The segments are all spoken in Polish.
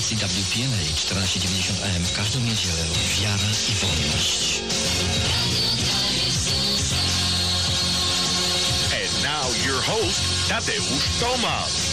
stacji WPNA 1490 AM w każdą niedzielę wiara i wolność. And now your host, Tadeusz Tomasz.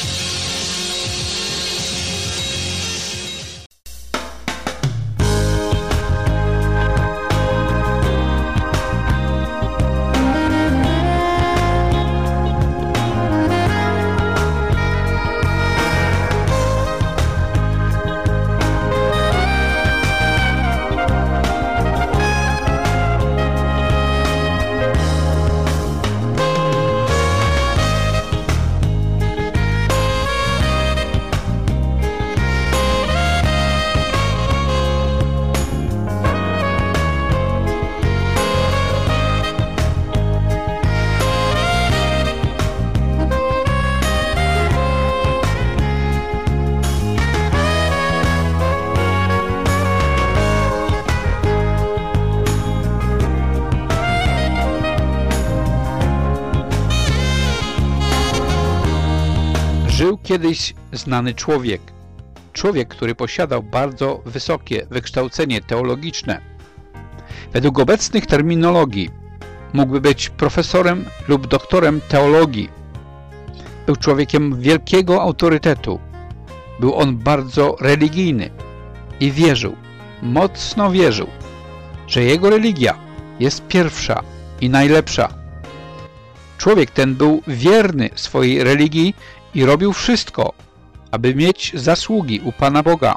Żył kiedyś znany człowiek. Człowiek, który posiadał bardzo wysokie wykształcenie teologiczne. Według obecnych terminologii mógłby być profesorem lub doktorem teologii. Był człowiekiem wielkiego autorytetu. Był on bardzo religijny i wierzył, mocno wierzył, że jego religia jest pierwsza i najlepsza. Człowiek ten był wierny swojej religii i robił wszystko, aby mieć zasługi u Pana Boga.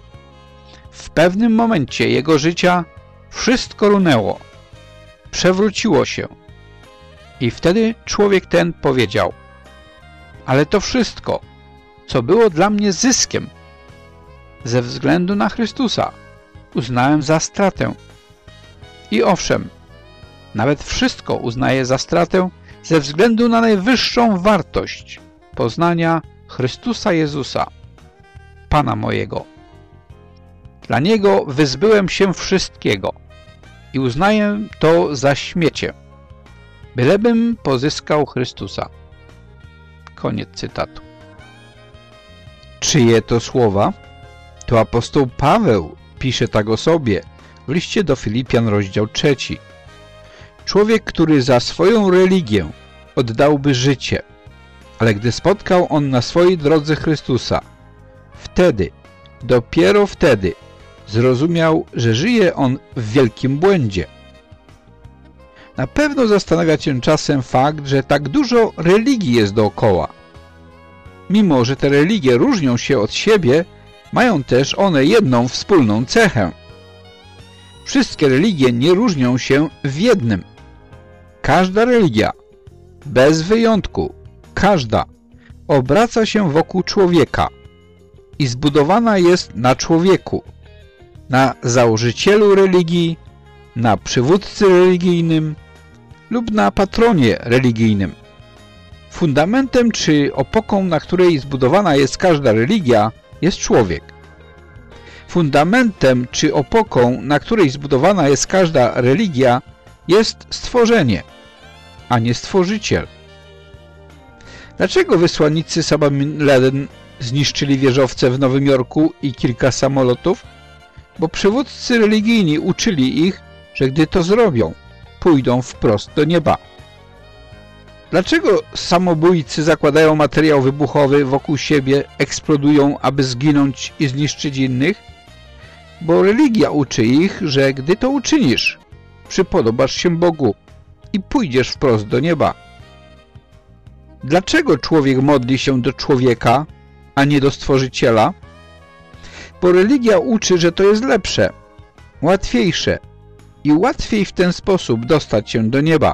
W pewnym momencie jego życia wszystko runęło, przewróciło się i wtedy człowiek ten powiedział: ale to wszystko, co było dla mnie zyskiem, ze względu na Chrystusa, uznałem za stratę. I owszem, nawet wszystko uznaję za stratę ze względu na najwyższą wartość poznania Chrystusa Jezusa, Pana mojego. Dla Niego wyzbyłem się wszystkiego i uznaję to za śmiecie, bylebym pozyskał Chrystusa. Koniec cytatu. Czyje to słowa? To apostoł Paweł pisze tak o sobie w liście do Filipian, rozdział 3. Człowiek, który za swoją religię oddałby życie, ale gdy spotkał on na swojej drodze Chrystusa, wtedy, dopiero wtedy zrozumiał, że żyje on w wielkim błędzie. Na pewno zastanawia cię czasem fakt, że tak dużo religii jest dookoła. Mimo że te religie różnią się od siebie, mają też one jedną wspólną cechę. Wszystkie religie nie różnią się w jednym. Każda religia, bez wyjątku, każda, obraca się wokół człowieka i zbudowana jest na człowieku, na założycielu religii, na przywódcy religijnym lub na patronie religijnym. Fundamentem czy opoką, na której zbudowana jest każda religia, jest człowiek. Fundamentem czy opoką, na której zbudowana jest każda religia, jest stworzenie, a nie stworzyciel. Dlaczego wysłannicy Osama bin Laden zniszczyli wieżowce w Nowym Jorku i kilka samolotów? Bo przywódcy religijni uczyli ich, że gdy to zrobią, pójdą wprost do nieba. Dlaczego samobójcy zakładają materiał wybuchowy wokół siebie, eksplodują, aby zginąć i zniszczyć innych? Bo religia uczy ich, że gdy to uczynisz, przypodobasz się Bogu i pójdziesz wprost do nieba. Dlaczego człowiek modli się do człowieka, a nie do Stworzyciela? Bo religia uczy, że to jest lepsze, łatwiejsze i łatwiej w ten sposób dostać się do nieba.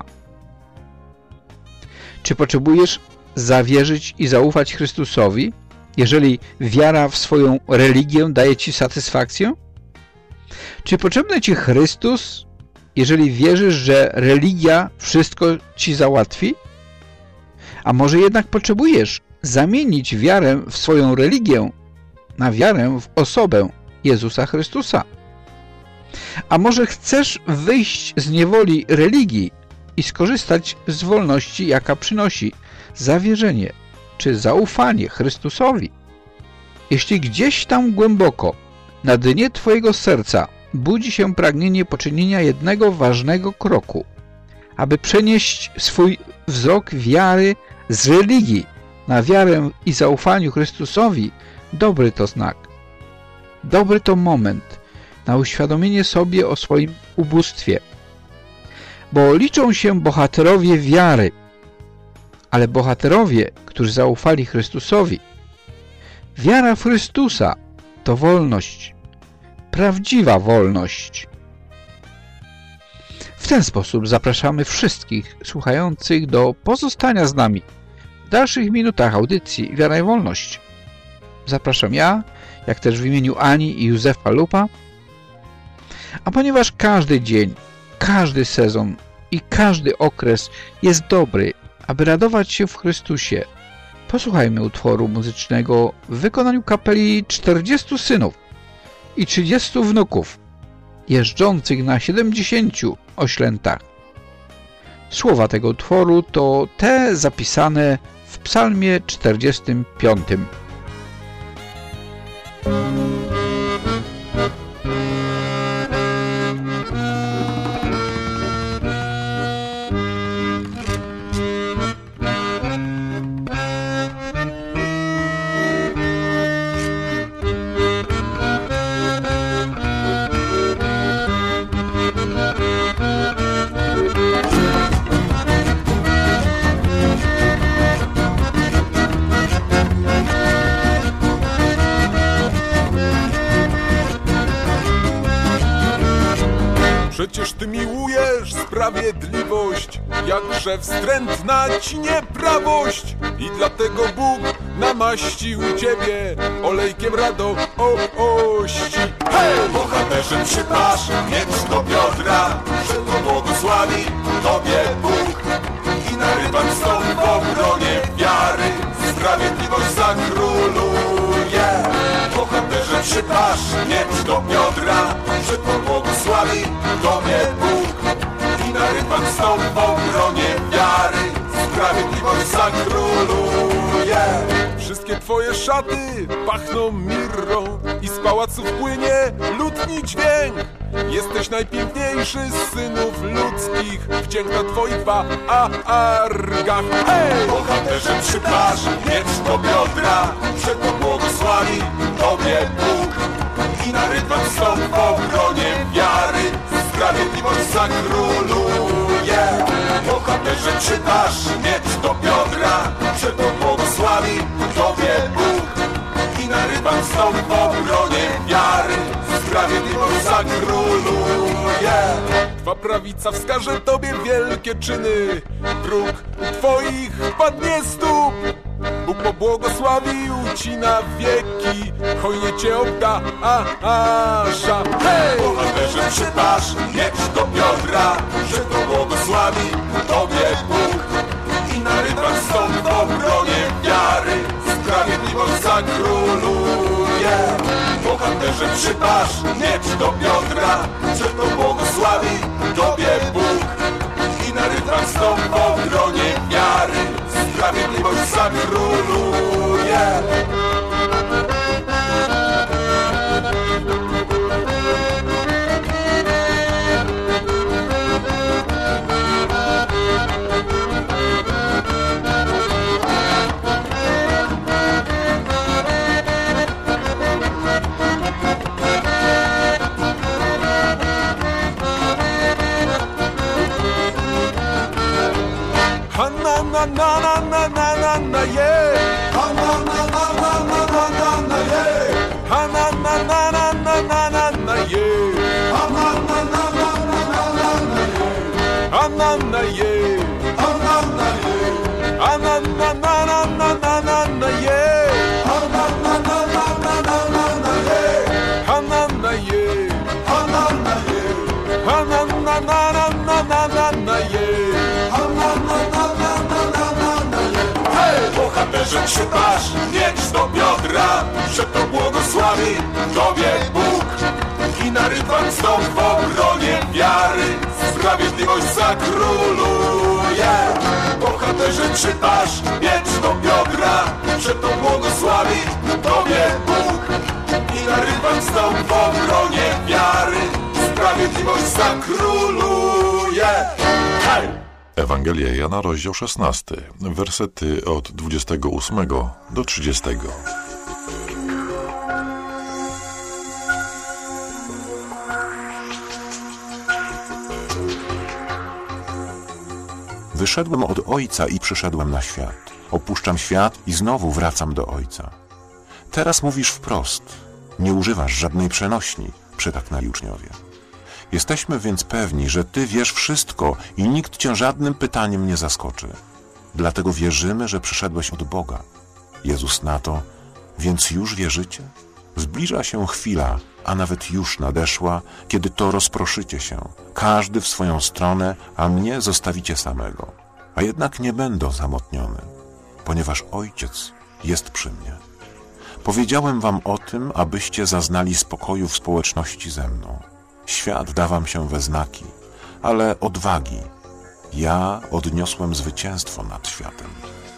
Czy potrzebujesz zawierzyć i zaufać Chrystusowi, jeżeli wiara w swoją religię daje ci satysfakcję? Czy potrzebny ci Chrystus, jeżeli wierzysz, że religia wszystko ci załatwi? A może jednak potrzebujesz zamienić wiarę w swoją religię na wiarę w osobę Jezusa Chrystusa? A może chcesz wyjść z niewoli religii i skorzystać z wolności, jaka przynosi zawierzenie czy zaufanie Chrystusowi? Jeśli gdzieś tam głęboko, na dnie twojego serca budzi się pragnienie poczynienia jednego ważnego kroku, aby przenieść swój wzrok wiary z religii na wiarę i zaufaniu Chrystusowi, dobry to znak. Dobry to moment na uświadomienie sobie o swoim ubóstwie. Bo liczą się bohaterowie wiary, ale bohaterowie, którzy zaufali Chrystusowi. Wiara w Chrystusa to wolność, prawdziwa wolność. W ten sposób zapraszamy wszystkich słuchających do pozostania z nami w dalszych minutach audycji Wiara i Wolność. Zapraszam ja, jak też w imieniu Ani i Józefa Lupa. A ponieważ każdy dzień, każdy sezon i każdy okres jest dobry, aby radować się w Chrystusie, posłuchajmy utworu muzycznego w wykonaniu kapeli 40 synów i 30 wnuków, jeżdżących na 70 oślętach. Słowa tego utworu to te zapisane w psalmie 45. Przecież Ty miłujesz sprawiedliwość, jakże wstrętna Ci nieprawość. I dlatego Bóg namaścił Ciebie olejkiem radości. Hej! Bohaterze, przypasz miecz do biodra, że to błogosławi Tobie Bóg. I na rybach stąd w obronie wiary sprawiedliwość zakróluje. Bohaterze, przypasz miecz do biodra, że to błogosławi Tobie Bóg. I na rybach stąd w obronie wiary sprawiedliwość zakróluje. Wszystkie Twoje szaty pachną mirrą i z pałaców płynie lutni dźwięk. Jesteś najpiękniejszy z synów ludzkich, wdzięk na Twoich wargach. Hej! Bohaterze, przypasz miecz do biodra, że to błogosławi Tobie Bóg. I na rybach stąd w obronie wiary sprawiedliwość zakróluje. Bohaterze, przypasz miecz do biodra, że to błogosławi Tobie Bóg. I na rybach stąd w obronie wiary sprawiedliwość zakróluje. Twa prawica wskaże Tobie wielkie czyny, próg u Twoich padnie stóp. Bóg pobłogosławił Ci na wieki, hojnie Cię obdarza. Hej! Bohaterze, przypasz miecz do biodra, że to błogosławi Tobie Bóg. I na rybach stąd w obronie wiary sprawiedliwość zakróluje. Bohaterze, przypasz miecz do biodra, że to błogosławi Tobie Bóg. I na rybach stąd w obronie wiary sprawiedliwość zakróluje. Na na na na na na na yeah. Ha na na na na na na na na yeah. Ha na na na na na na na na yeah. Ha na na na na na na na na yeah. Ha na na yeah. Ha na na yeah. Ha na na na na na na na na yeah. Ha na na na na na na na na yeah. Ha na na yeah. Ha na na yeah. Ha na na na na na na na na yeah. Ha na na na Bohaterze, przypasz miecz do biodra, że to błogosławi Tobie Bóg. I na rybach stąd w obronie wiary sprawiedliwość zakróluje. Bohaterze, przypasz miecz do biodra, przeto błogosławi Tobie Bóg i na rybach stał w obronie wiary. Sprawiedliwość zakróluje. Hej! Ewangelia Jana, rozdział 16, wersety od 28 do 30. Wyszedłem od Ojca i przyszedłem na świat. Opuszczam świat i znowu wracam do Ojca. Teraz mówisz wprost. Nie używasz żadnej przenośni, przytaknęli uczniowie. Jesteśmy więc pewni, że Ty wiesz wszystko i nikt Cię żadnym pytaniem nie zaskoczy. Dlatego wierzymy, że przyszedłeś od Boga. Jezus na to, więc już wierzycie? Zbliża się chwila, a nawet już nadeszła, kiedy to rozproszycie się, każdy w swoją stronę, a mnie zostawicie samego. A jednak nie będę samotniony, ponieważ Ojciec jest przy mnie. Powiedziałem wam o tym, abyście zaznali spokoju w społeczności ze mną. Świat da wam się we znaki, ale odwagi. Ja odniosłem zwycięstwo nad światem.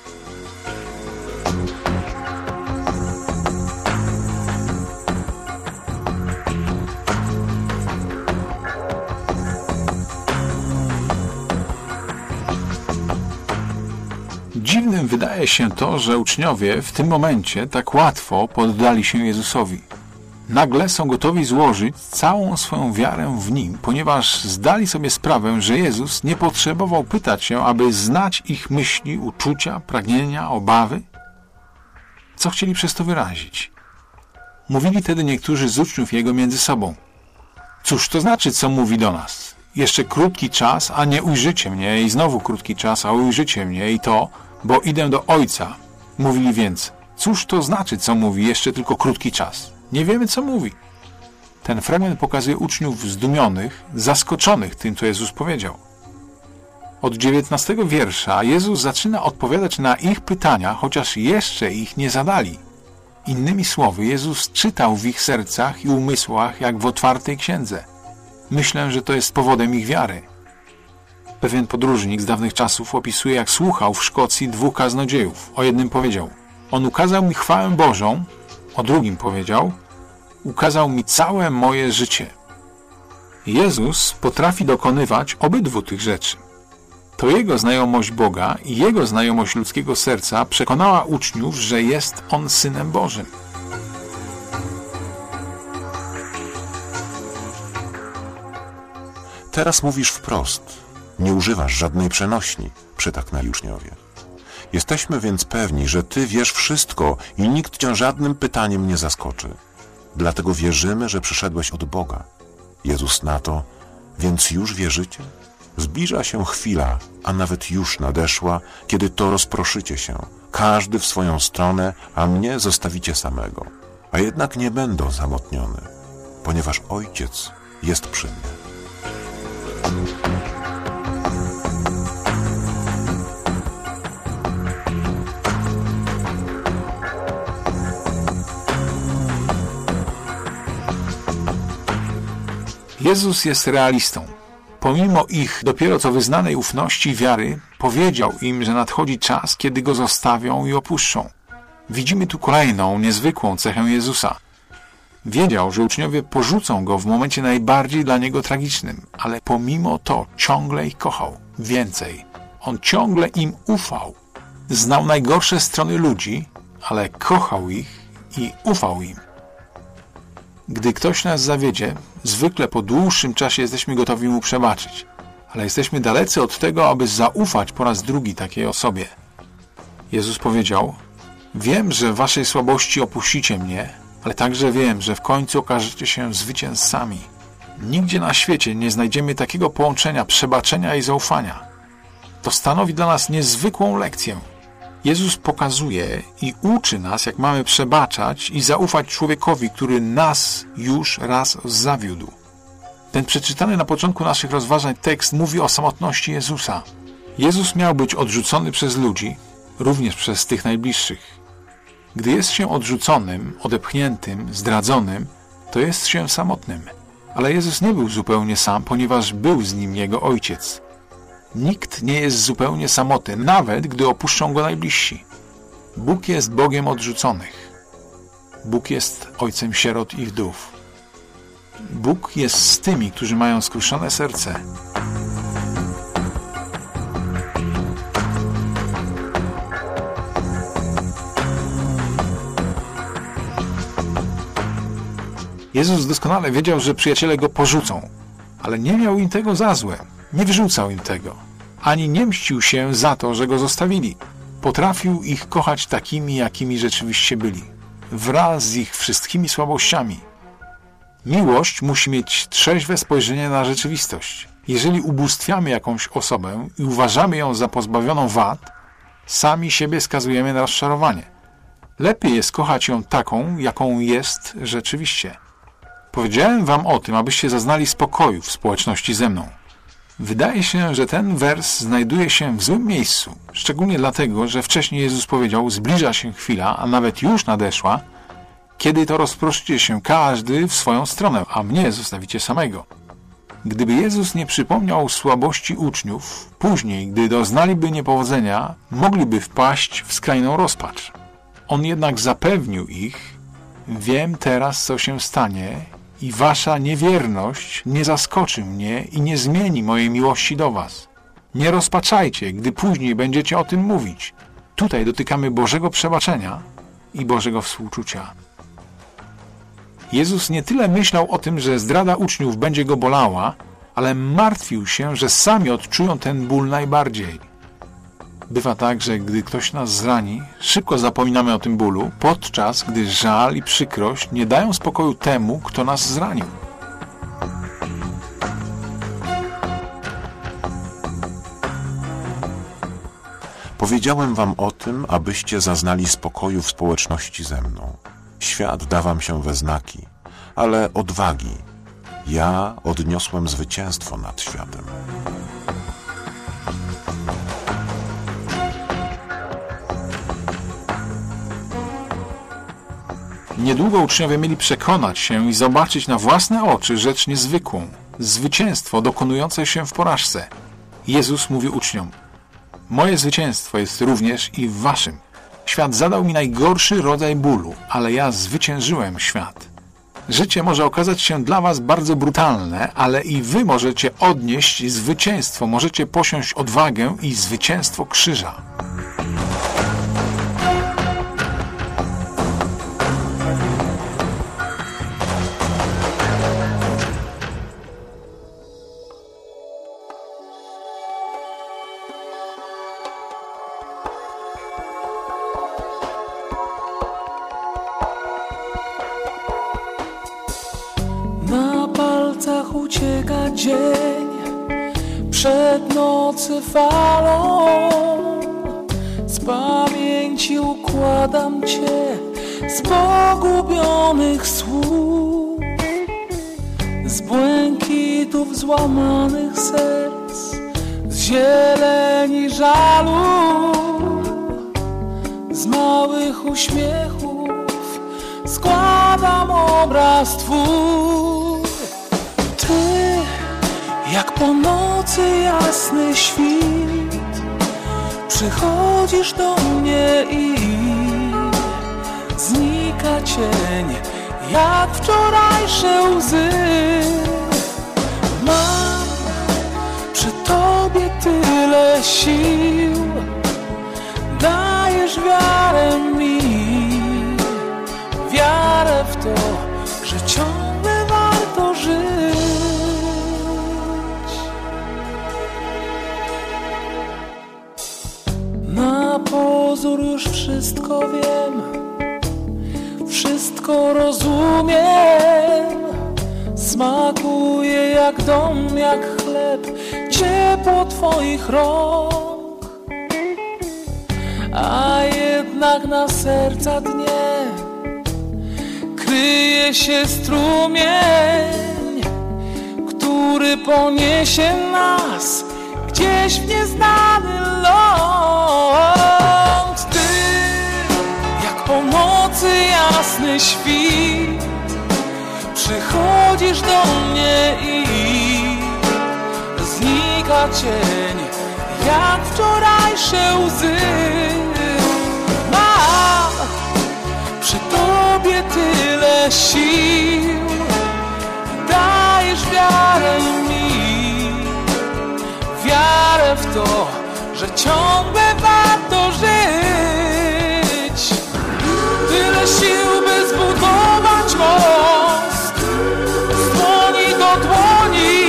Dziwnym wydaje się to, że uczniowie w tym momencie tak łatwo poddali się Jezusowi. Nagle są gotowi złożyć całą swoją wiarę w Nim, ponieważ zdali sobie sprawę, że Jezus nie potrzebował pytać się, aby znać ich myśli, uczucia, pragnienia, obawy. Co chcieli przez to wyrazić? Mówili wtedy niektórzy z uczniów Jego między sobą. Cóż to znaczy, co mówi do nas? Jeszcze krótki czas, a nie ujrzycie mnie, i znowu krótki czas, a ujrzycie mnie, i to, bo idę do Ojca. Mówili więc, cóż to znaczy, co mówi, jeszcze tylko krótki czas? Nie wiemy, co mówi. Ten fragment pokazuje uczniów zdumionych, zaskoczonych tym, co Jezus powiedział. Od 19 wiersza Jezus zaczyna odpowiadać na ich pytania, chociaż jeszcze ich nie zadali. Innymi słowy, Jezus czytał w ich sercach i umysłach, jak w otwartej księdze. Myślę, że to jest powodem ich wiary. Pewien podróżnik z dawnych czasów opisuje, jak słuchał w Szkocji 2 kaznodziejów. O jednym powiedział: on ukazał mi chwałę Bożą, o drugim powiedział: ukazał mi całe moje życie. Jezus potrafi dokonywać obydwu tych rzeczy. To Jego znajomość Boga i Jego znajomość ludzkiego serca przekonała uczniów, że jest On Synem Bożym. Teraz mówisz wprost. Nie używasz żadnej przenośni, przytaknęli uczniowie. Jesteśmy więc pewni, że Ty wiesz wszystko i nikt Cię żadnym pytaniem nie zaskoczy. Dlatego wierzymy, że przyszedłeś od Boga. Jezus na to, więc już wierzycie? Zbliża się chwila, a nawet już nadeszła, kiedy to rozproszycie się, każdy w swoją stronę, a mnie zostawicie samego. A jednak nie będę samotniony, ponieważ Ojciec jest przy mnie. Jezus jest realistą. Pomimo ich dopiero co wyznanej ufności i wiary, powiedział im, że nadchodzi czas, kiedy Go zostawią i opuszczą. Widzimy tu kolejną, niezwykłą cechę Jezusa. Wiedział, że uczniowie porzucą Go w momencie najbardziej dla Niego tragicznym, ale pomimo to ciągle ich kochał. Więcej, On ciągle im ufał. Znał najgorsze strony ludzi, ale kochał ich i ufał im. Gdy ktoś nas zawiedzie, zwykle po dłuższym czasie jesteśmy gotowi mu przebaczyć, ale jesteśmy dalecy od tego, aby zaufać po raz drugi takiej osobie. Jezus powiedział: wiem, że w waszej słabości opuścicie mnie, ale także wiem, że w końcu okażecie się zwycięzcami. Nigdzie na świecie nie znajdziemy takiego połączenia przebaczenia i zaufania. To stanowi dla nas niezwykłą lekcję. Jezus pokazuje i uczy nas, jak mamy przebaczać i zaufać człowiekowi, który nas już raz zawiódł. Ten przeczytany na początku naszych rozważań tekst mówi o samotności Jezusa. Jezus miał być odrzucony przez ludzi, również przez tych najbliższych. Gdy jest się odrzuconym, odepchniętym, zdradzonym, to jest się samotnym. Ale Jezus nie był zupełnie sam, ponieważ był z Nim Jego Ojciec. Nikt nie jest zupełnie samotny, nawet gdy opuszczą Go najbliżsi. Bóg jest Bogiem odrzuconych. Bóg jest Ojcem sierot i wdów. Bóg jest z tymi, którzy mają skruszone serce. Jezus doskonale wiedział, że przyjaciele Go porzucą, ale nie miał im tego za złe. Nie wyrzucał im tego. Ani nie mścił się za to, że Go zostawili. Potrafił ich kochać takimi, jakimi rzeczywiście byli. Wraz z ich wszystkimi słabościami. Miłość musi mieć trzeźwe spojrzenie na rzeczywistość. Jeżeli ubóstwiamy jakąś osobę i uważamy ją za pozbawioną wad, sami siebie skazujemy na rozczarowanie. Lepiej jest kochać ją taką, jaką jest rzeczywiście. Powiedziałem wam o tym, abyście zaznali spokoju w społeczności ze mną. Wydaje się, że ten wers znajduje się w złym miejscu, szczególnie dlatego, że wcześniej Jezus powiedział: zbliża się chwila, a nawet już nadeszła, kiedy to rozproszycie się każdy w swoją stronę, a mnie zostawicie samego. Gdyby Jezus nie przypomniał słabości uczniów, później, gdy doznaliby niepowodzenia, mogliby wpaść w skrajną rozpacz. On jednak zapewnił ich: wiem teraz, co się stanie i wasza niewierność nie zaskoczy mnie i nie zmieni mojej miłości do was. Nie rozpaczajcie, gdy później będziecie o tym mówić. Tutaj dotykamy Bożego przebaczenia i Bożego współczucia. Jezus nie tyle myślał o tym, że zdrada uczniów będzie go bolała, ale martwił się, że sami odczują ten ból najbardziej. Bywa tak, że gdy ktoś nas zrani, szybko zapominamy o tym bólu, podczas gdy żal i przykrość nie dają spokoju temu, kto nas zranił. Powiedziałem wam o tym, abyście zaznali spokoju w społeczności ze mną. Świat da wam się we znaki, ale odwagi. Ja odniosłem zwycięstwo nad światem. Niedługo uczniowie mieli przekonać się i zobaczyć na własne oczy rzecz niezwykłą, zwycięstwo dokonujące się w porażce. Jezus mówi uczniom: moje zwycięstwo jest również i w waszym. Świat zadał mi najgorszy rodzaj bólu, ale ja zwyciężyłem świat. Życie może okazać się dla was bardzo brutalne, ale i wy możecie odnieść zwycięstwo, możecie posiąść odwagę i zwycięstwo krzyża. Ucieka dzień, przed nocy falą, z pamięci układam cię z pogubionych słów, z błękitów złamanych serc, z zieleni żalu, z małych uśmiechów składam obraz twój. Jak po nocy jasny świt, przychodzisz do mnie i znika cień, jak wczorajsze łzy. Mam przy tobie tyle sił, dajesz wiarę mi, wiarę w to, że ciągle warto żyć. Na pozór już wszystko wiem, wszystko rozumiem. Smakuje jak dom, jak chleb, ciepło twoich rąk. A jednak na serca dnie kryje się strumień, który poniesie nas gdzieś w nieznany ląd. Ty, jak po nocy jasny świt, przychodzisz do mnie i znika cień, jak wczorajsze łzy. tyle sił, dajesz wiarę mi, wiarę w to, że ciągle warto żyć. Tyle sił, by zbudować most z dłoni do dłoni,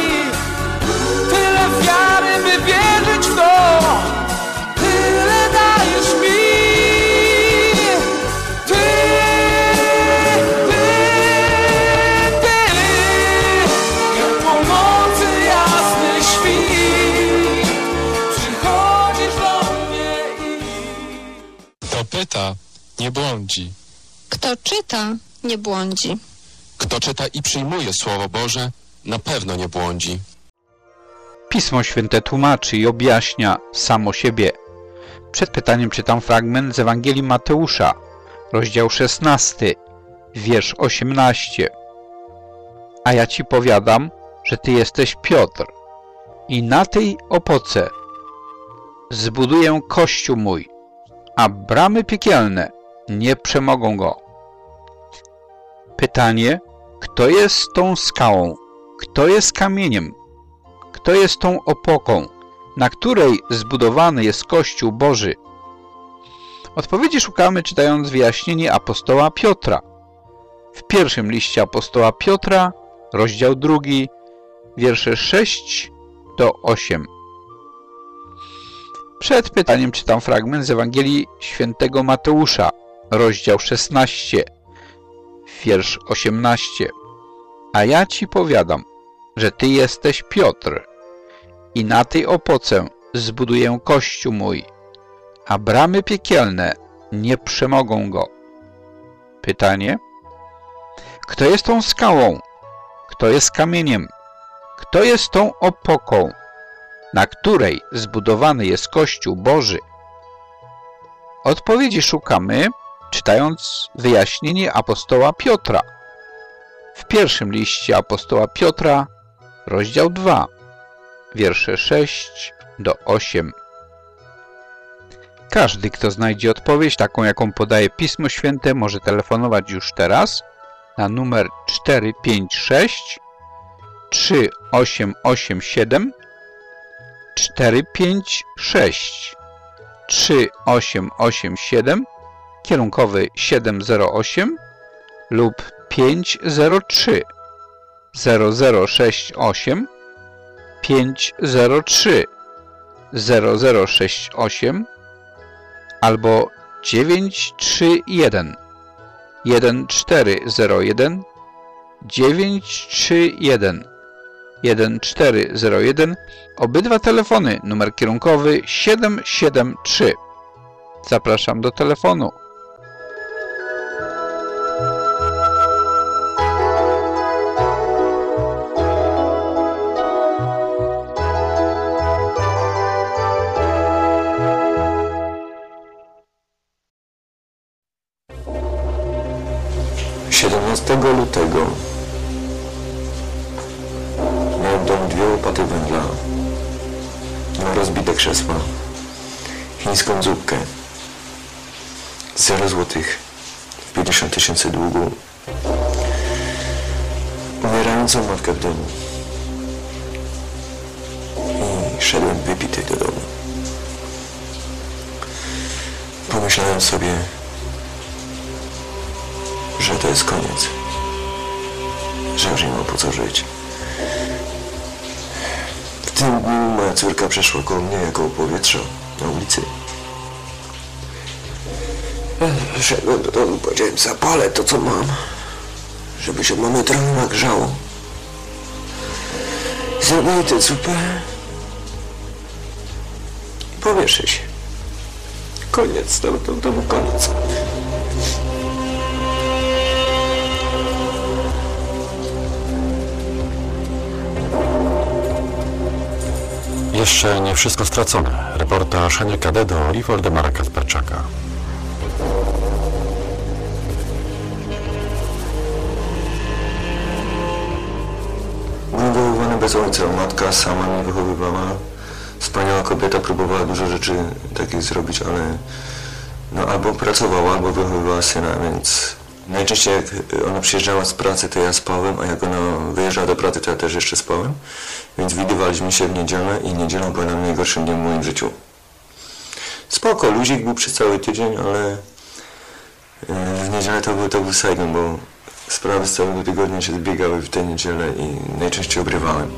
tyle wiary, by wierzyć w to, tyle dajesz mi. Jak po nocy jasny świt, przychodzisz do mnie i... Kto pyta, nie błądzi. Kto czyta, nie błądzi. Kto czyta i przyjmuje Słowo Boże, na pewno nie błądzi. Pismo Święte tłumaczy i objaśnia samo siebie. Przed pytaniem czytam fragment z Ewangelii Mateusza, rozdział 16, wiersz 18. A ja ci powiadam, że ty jesteś Piotr i na tej opoce zbuduję kościół mój, a bramy piekielne nie przemogą go. Pytanie, kto jest tą skałą, kto jest kamieniem, kto jest tą opoką, na której zbudowany jest Kościół Boży? Odpowiedzi szukamy czytając wyjaśnienie apostoła Piotra. W pierwszym liście apostoła Piotra, rozdział 2, wiersze 6 do 8. Przed pytaniem czytam fragment z Ewangelii Świętego Mateusza, rozdział 16, wiersz 18. A ja ci powiadam, że ty jesteś Piotr i na tej opoce zbuduję kościół mój, a bramy piekielne nie przemogą go. Pytanie, kto jest tą skałą, kto jest kamieniem, kto jest tą opoką, na której zbudowany jest Kościół Boży? Odpowiedzi szukamy, czytając wyjaśnienie apostoła Piotra. W pierwszym liście apostoła Piotra, rozdział 2, wiersze 6 do 8. Każdy, kto znajdzie odpowiedź taką, jaką podaje Pismo Święte, może telefonować już teraz na numer 456 3887 456 3887, kierunkowy 708 lub 503 0068 503 0068 albo 931 1401 931 1401. Obydwa telefony, numer kierunkowy 773. Zapraszam do telefonu. Lutego miałem dom 2 łopaty węgla, rozbite krzesła, chińską zupkę, 0 złotych, 50 000 długu, umierającą matkę w domu i szedłem wypity do domu. Pomyślałem sobie, że to jest koniec, że już nie mam po co żyć. W tym dniu moja córka przeszła koło mnie jako powietrza na ulicy. Szedłem do domu, powiedziałem, zapalę to co mam, żeby się mamy trochę nagrzało. Zrobię tę zupę i powieszę się. Koniec, to był koniec. Jeszcze nie wszystko stracone. Reportaż Henia Kadedo i Woldemara Kasperczaka. Byłem wychowywany bez ojca. Matka sama mnie wychowywała. Wspaniała kobieta, próbowała dużo rzeczy takich zrobić, ale no albo pracowała, albo wychowywała syna, więc Najczęściej jak ona przyjeżdżała z pracy, to ja spałem, a jak ona wyjeżdżała do pracy, to ja też jeszcze spałem. Więc widywaliśmy się w niedzielę i niedziela była najgorszym dniem w moim życiu. Spoko, luzik był przez cały tydzień, ale w niedzielę to był Saigon, bo sprawy z całego tygodnia się zbiegały w tę niedzielę i najczęściej obrywałem.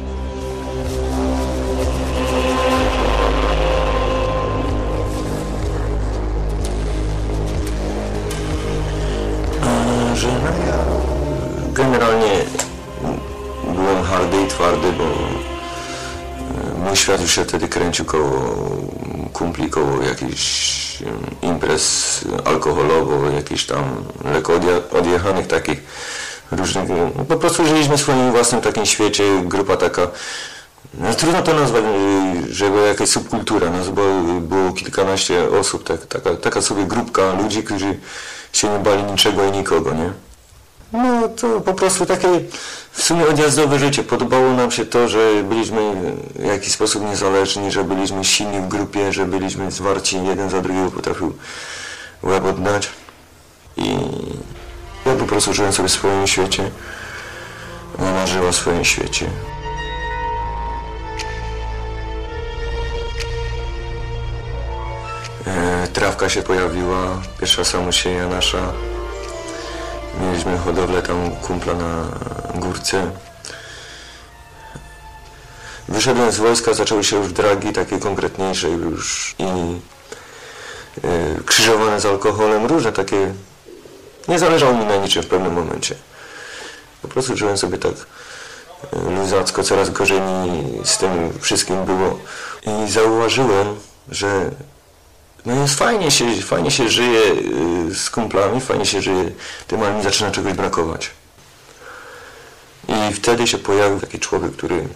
Że no ja generalnie byłem hardy i twardy, bo mój świat już się wtedy kręcił koło kumpli, koło jakichś imprez alkoholowo, jakichś tam lekko odjechanych takich różnych. Po prostu żyliśmy w swoim własnym takim świecie, grupa taka, no, trudno to nazwać, że była jakaś subkultura, no, było kilkanaście osób, taka sobie grupka ludzi, którzy się nie bali niczego i nikogo, nie? No to po prostu takie w sumie odjazdowe życie. Podobało nam się to, że byliśmy w jakiś sposób niezależni, że byliśmy silni w grupie, że byliśmy zwarci, jeden za drugiego potrafił łeb oddać. I ja po prostu żyłem sobie w swoim świecie, ona żyła w swoim świecie. Trawka się pojawiła, pierwsza samosieja nasza. Mieliśmy hodowlę tam kumpla na górce. Wyszedłem z wojska, zaczęły się już dragi takie konkretniejsze już i krzyżowane z alkoholem, różne takie. Nie zależało mi na niczym w pewnym momencie. Po prostu żyłem sobie tak luzacko, coraz gorzej mi z tym wszystkim było. I zauważyłem, że no jest fajnie się żyje z kumplami, fajnie się żyje tym, ale mi zaczyna czegoś brakować. I wtedy się pojawił taki człowiek, który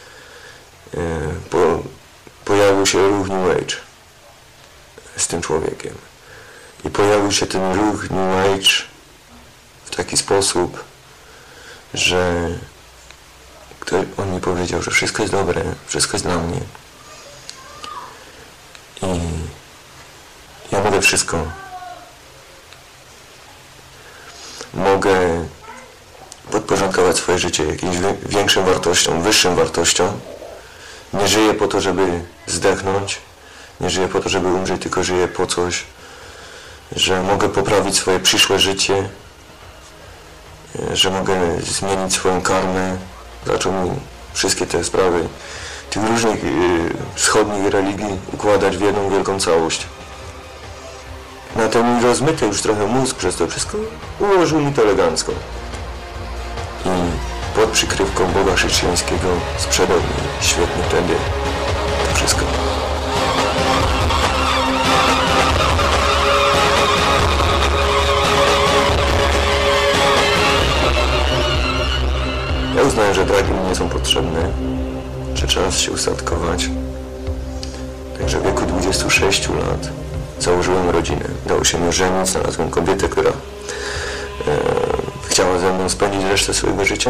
pojawił się ruch New Age z tym człowiekiem. I pojawił się ten ruch New Age w taki sposób, że on mi powiedział, że wszystko jest dobre, wszystko jest dla mnie. I ja mogę wszystko. Mogę podporządkować swoje życie jakimś większym wartościom, wyższym wartościom. Nie żyję po to, żeby zdechnąć. Nie żyję po to, żeby umrzeć, tylko żyję po coś, że mogę poprawić swoje przyszłe życie, że mogę zmienić swoją karmę. Zaczął mi wszystkie te sprawy tych różnych wschodnich religii układać w jedną wielką całość. Na ten mój rozmyty już trochę mózg przez to wszystko ułożył mi to elegancko. I pod przykrywką Boga chrześcijańskiego sprzedał mi świetnie wtedy to wszystko. Ja uznałem, że dragi mi nie są potrzebne, że trzeba się ustatkować. Także w wieku 26 lat założyłem rodzinę. Udało się mi żenić, znalazłem kobietę, która chciała ze mną spędzić resztę swojego życia.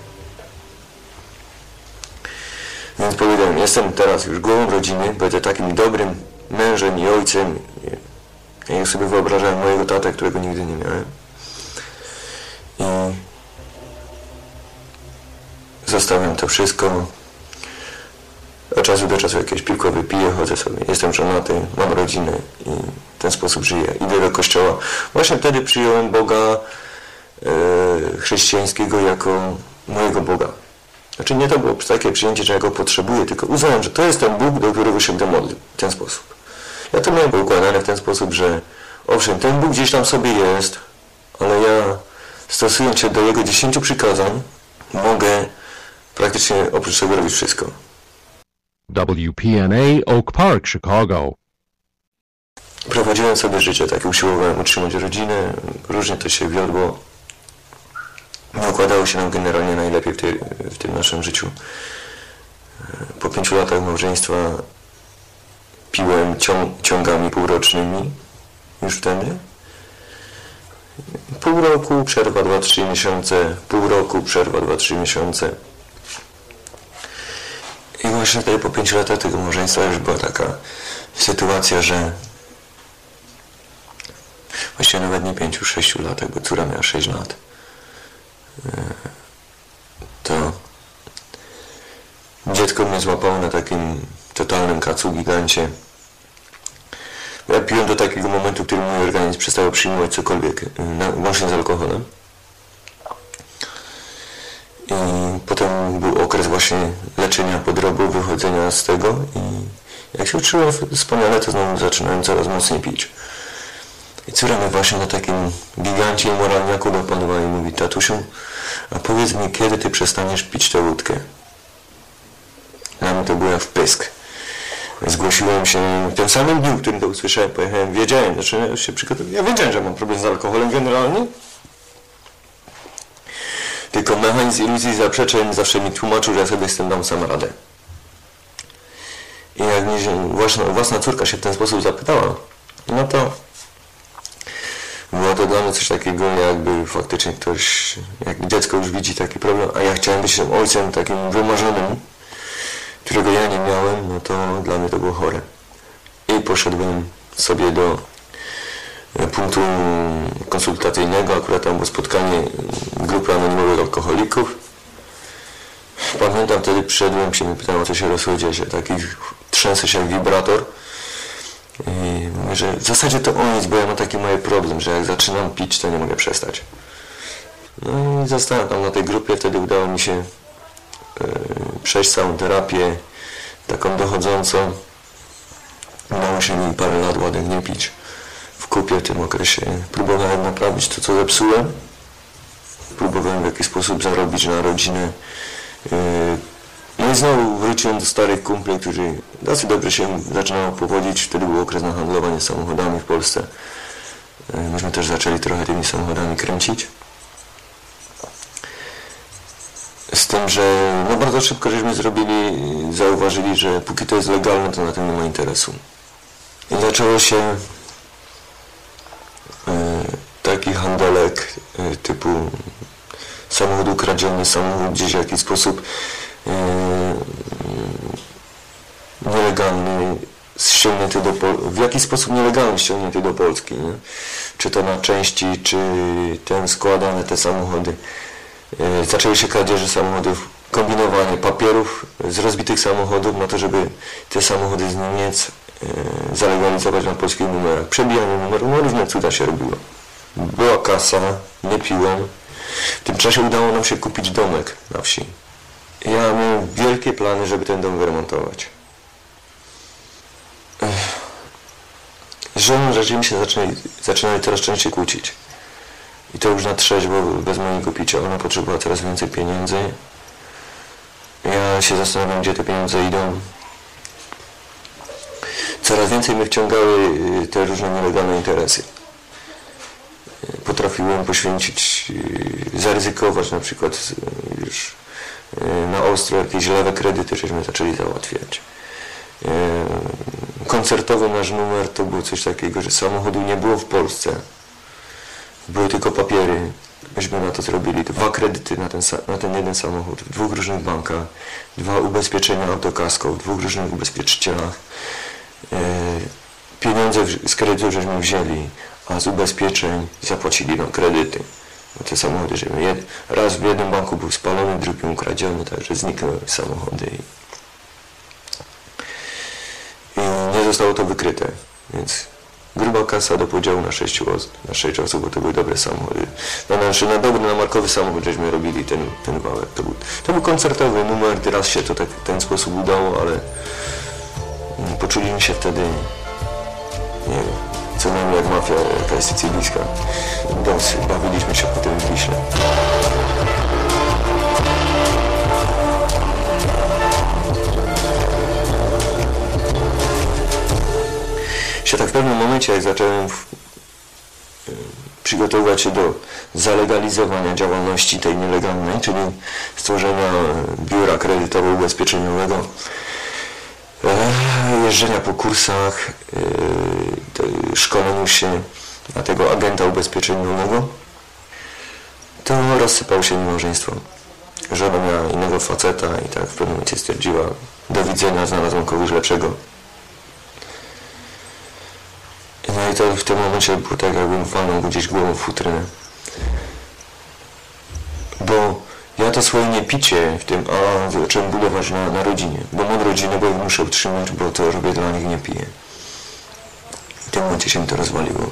Więc powiedziałem, jestem teraz już głową rodziny, będę takim dobrym mężem i ojcem. Ja sobie wyobrażałem mojego tatę, którego nigdy nie miałem. I zostawiam to wszystko. Od czasu do czasu jakieś piwko wypiję, chodzę sobie. Jestem żonaty, mam rodzinę i w ten sposób żyję. Idę do kościoła. Właśnie wtedy przyjąłem Boga chrześcijańskiego jako mojego Boga. Znaczy nie to było takie przyjęcie, że ja go potrzebuję, tylko uznałem, że to jest ten Bóg, do którego się będę modlił. W ten sposób. Ja to miałem układane w ten sposób, że owszem, ten Bóg gdzieś tam sobie jest, ale ja stosując się do Jego 10 przykazań, mogę praktycznie oprócz tego robić wszystko. WPNA Oak Park, Chicago. Prowadziłem sobie życie, takie usiłowałem utrzymać rodzinę, różnie to się wiodło. Nie układało się nam generalnie najlepiej w tym naszym życiu. Po 5 latach małżeństwa piłem ciągami półrocznymi już wtedy. Pół roku, przerwa 2-3 miesiące, pół roku, przerwa 2-3 miesiące. I właśnie wtedy po 5 latach tego małżeństwa już była taka sytuacja, że właściwie nawet nie 5-6 latach, bo córa miała 6 lat. To dziecko mnie złapało na takim totalnym kacu gigancie. Ja piłem do takiego momentu, w którym mój organizm przestał przyjmować cokolwiek, łącznie z alkoholem. I potem był okres właśnie leczenia podrobu, wychodzenia z tego i jak się uczyłem wspaniale, to znowu zaczynałem coraz mocniej pić. I córa mnie właśnie na takim gigancie i moralniaku dopadła i mówi: tatusiu, a powiedz mi, kiedy ty przestaniesz pić tę wódkę? Dla mnie to było jak wpysk. Zgłosiłem się w tym samym dniu, w którym to usłyszałem, pojechałem, wiedziałem, ja wiedziałem, że mam problem z alkoholem generalnie. Tylko mechanizm iluzji i zaprzeczeń zawsze mi tłumaczył, że ja sobie z tym dam sam radę. I jak mnie własna córka się w ten sposób zapytała, no to było to dla mnie coś takiego, jakby faktycznie ktoś, jak dziecko już widzi taki problem, a ja chciałem być tym ojcem takim wymarzonym, którego ja nie miałem, no to dla mnie to było chore. I poszedłem sobie do punktu konsultacyjnego, akurat tam było spotkanie grupy anonimowych alkoholików. Pamiętam, wtedy przyszedłem, się mi pytał, o co się rozchodzi, że taki trzęsę się jak wibrator. I mówię, że w zasadzie to o nic, bo ja mam taki mały problem, że jak zaczynam pić, to nie mogę przestać. No i zostałem tam na tej grupie, wtedy udało mi się przejść całą terapię, taką dochodzącą. Udało się mi parę lat ładnie nie pić. W kupie w tym okresie próbowałem naprawić to, co zepsułem. Próbowałem w jakiś sposób zarobić na rodzinę. No i znowu wróciłem do starych kumpli, którzy dosyć dobrze się zaczynało powodzić. Wtedy był okres na handlowanie samochodami w Polsce. Myśmy też zaczęli trochę tymi samochodami kręcić. Z tym, że no bardzo szybko żeśmy zauważyli, że póki to jest legalne, to na tym nie ma interesu. I zaczęło się taki handelek typu samochód ukradziony, samochód gdzieś w jakiś sposób nielegalny ściągnięty w jakiś sposób nielegalny ściągnięty do Polski, nie? Czy to na części, czy składane te samochody. Zaczęły się kradzieże samochodów, kombinowanie papierów z rozbitych samochodów na to, żeby te samochody z Niemiec zalegalizować na polskich numerach. Przebijanie numerów, no różne cuda się robiło. Była kasa, nie piłem. W tym czasie udało nam się kupić domek na wsi. Ja miałem wielkie plany, żeby ten dom wyremontować. Z żoną rzeczywiście zaczynali coraz częściej kłócić. I to już na trzeźwo, bez mojego picia. Ona potrzebowała coraz więcej pieniędzy. Ja się zastanawiam, gdzie te pieniądze idą. Coraz więcej mnie wciągały te różne nielegalne interesy. Potrafiłem poświęcić, zaryzykować na przykład już na ostro jakieś lewe kredyty, żeśmy zaczęli załatwiać. Koncertowy nasz numer to było coś takiego, że samochodu nie było w Polsce. Były tylko papiery. Myśmy na to zrobili 2 kredyty na ten jeden samochód w 2 różnych bankach, 2 ubezpieczenia autokasko w 2 różnych ubezpieczycielach. Pieniądze z kredytu żeśmy wzięli, a z ubezpieczeń zapłacili nam kredyty. Bo te samochody, raz w jednym banku był spalony, w drugim ukradziony, także zniknęły samochody. I nie zostało to wykryte, więc gruba kasa do podziału na 6 osób, bo to były dobre samochody. Na dobry, na markowy samochód żeśmy robili ten wałek. To był koncertowy numer, raz się to w ten sposób udało, ale poczuliśmy się wtedy, nie wiem, co najmniej jak mafia jakaś sycylijska. Bawiliśmy się potem w Wiśle. Tak w pewnym momencie, jak zacząłem przygotowywać się do zalegalizowania działalności tej nielegalnej, czyli stworzenia biura kredytowo-ubezpieczeniowego, jeżdżenia po kursach, szkoleniu się na tego agenta ubezpieczeniowego, to rozsypało się mi małżeństwo. Żona miała innego faceta i tak w pewnym momencie stwierdziła: do widzenia, znalazłam kogoś lepszego. No i to w tym momencie było tak, jakbym walnął gdzieś głową w futrynę. Bo ja to swoje niepicie w tym, zacząłem budować na rodzinie. Bo mam rodzinę, bo muszę utrzymać, bo to robię dla nich, nie piję. W tym momencie się mi to rozwaliło.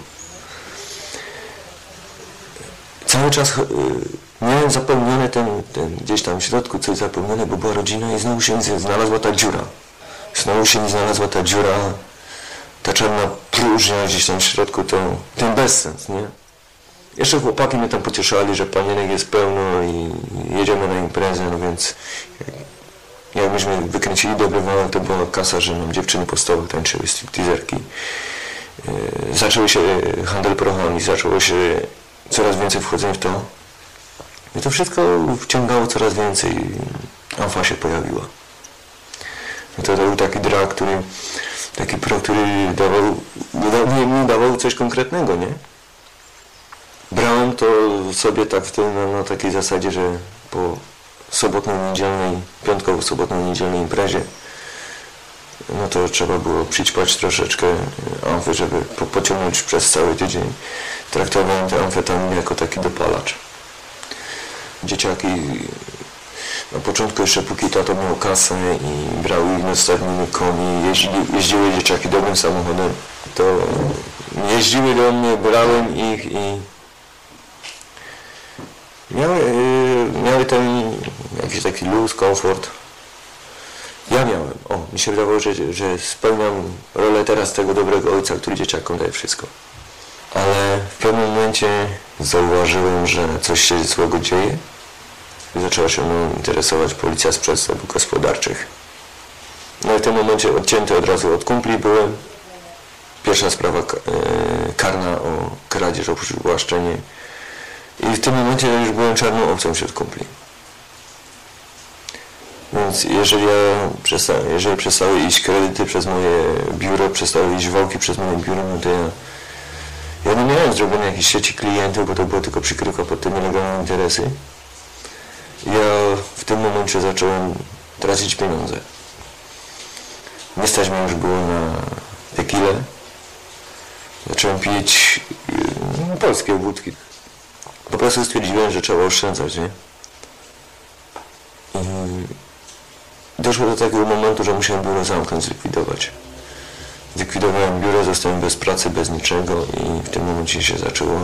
Cały czas miałem zapełnione gdzieś tam w środku coś zapełnione, bo była rodzina i znowu się znalazła ta dziura. Znowu się mi znalazła ta dziura, ta czarna próżnia gdzieś tam w środku, ten bezsens, nie? Jeszcze chłopaki mnie tam pocieszali, że panienek jest pełno i jedziemy na imprezę, no więc jak myśmy wykręcili dobry wałek, to była kasa, że nam dziewczyny po stołach tańczyły, stripteaserki. Zaczęły się handel prochami, zaczęło się coraz więcej wchodzenia w to. I to wszystko wciągało coraz więcej. Amfa się pojawiła. No to był taki drag, który mi dawał coś konkretnego, nie? Brałem to sobie tak na takiej zasadzie, że po piątkowo-sobotnio-niedzielnej imprezie no to trzeba było przyćpać troszeczkę amfy, żeby pociągnąć przez cały tydzień. Traktowałem te amfetaminy jako taki dopalacz. Dzieciaki na początku jeszcze póki tato miał kasę i brały ich na stadniny koni, jeździły dzieciaki dobrym samochodem, to jeździły do mnie, brałem ich i miały ten jakiś taki luz, komfort. Ja miałem. Mi się wydawało, że spełniam rolę teraz tego dobrego ojca, który dzieciakom daje wszystko. Ale w pewnym momencie zauważyłem, że coś się złego dzieje i zaczęła się mną interesować policja z przestępstw gospodarczych. No i w tym momencie odcięty od razu od kumpli byłem. Pierwsza sprawa karna o kradzież, o przywłaszczenie. I w tym momencie już byłem czarną owcą wśród kumpli. Więc jeżeli przestały iść kredyty przez moje biuro, przestały iść wałki przez moje biuro, no to ja nie miałem zrobienia jakiejś sieci klientów, bo to było tylko przykrywka pod te nielegalne interesy. Ja w tym momencie zacząłem tracić pieniądze. Nie stać mnie już było na tequilę. Zacząłem pić polskie wódki. Po prostu stwierdziłem, że trzeba oszczędzać, nie? I doszło do takiego momentu, że musiałem biuro zamknąć, zlikwidować. Zlikwidowałem biuro, zostałem bez pracy, bez niczego i w tym momencie się zaczęło...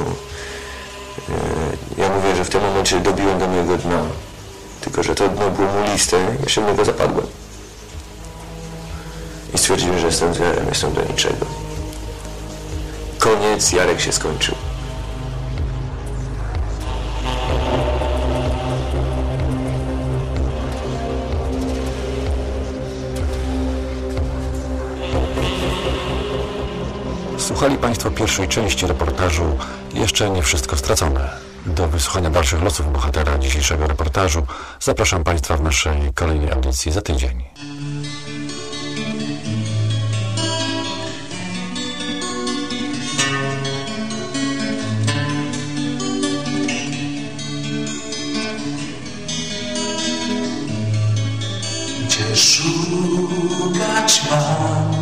Ja mówię, że w tym momencie dobiłem do mojego dna. Tylko że to dno było muliste, ja się w niego zapadłem. I stwierdziłem, że jestem zwerem, jestem do niczego. Koniec, Jarek się skończył. Słuchali Państwo pierwszej części reportażu Jeszcze nie wszystko stracone. Do wysłuchania dalszych losów bohatera dzisiejszego reportażu zapraszam Państwa w naszej kolejnej audycji za tydzień. Gdzie szukać mam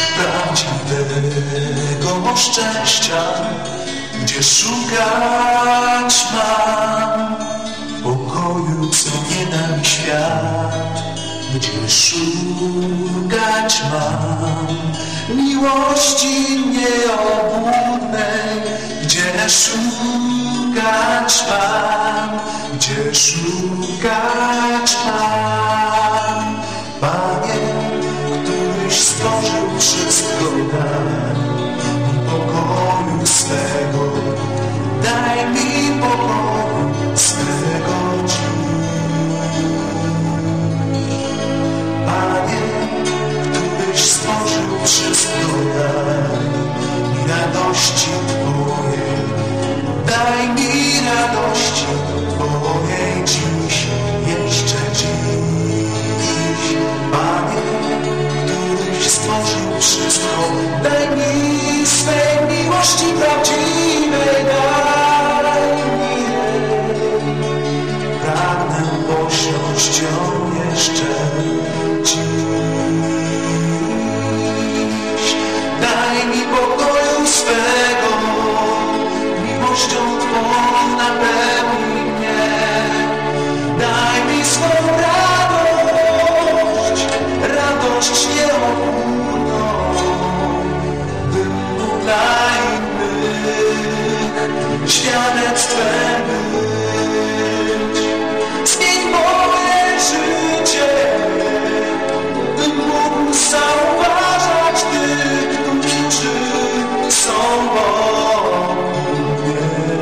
prawdziwego szczęścia? Gdzie szukać mam pokoju, co nie da mi świat? Gdzie szukać mam miłości nieobłudnej? Gdzie szukać mam? Gdzie szukać mam? Panie, któryś stworzył wszystko, daj mi pokoju swego, daj mi pokoju swego dziś. Panie, któryś stworzył wszystko, daj mi radości Twojej, daj mi radości Twojej dziś. mi swą radość, radość nieobudną, bym mógł dla innych świadectwem być. Zmień moje życie, bym mógł zauważać tych, którzy są wokół mnie.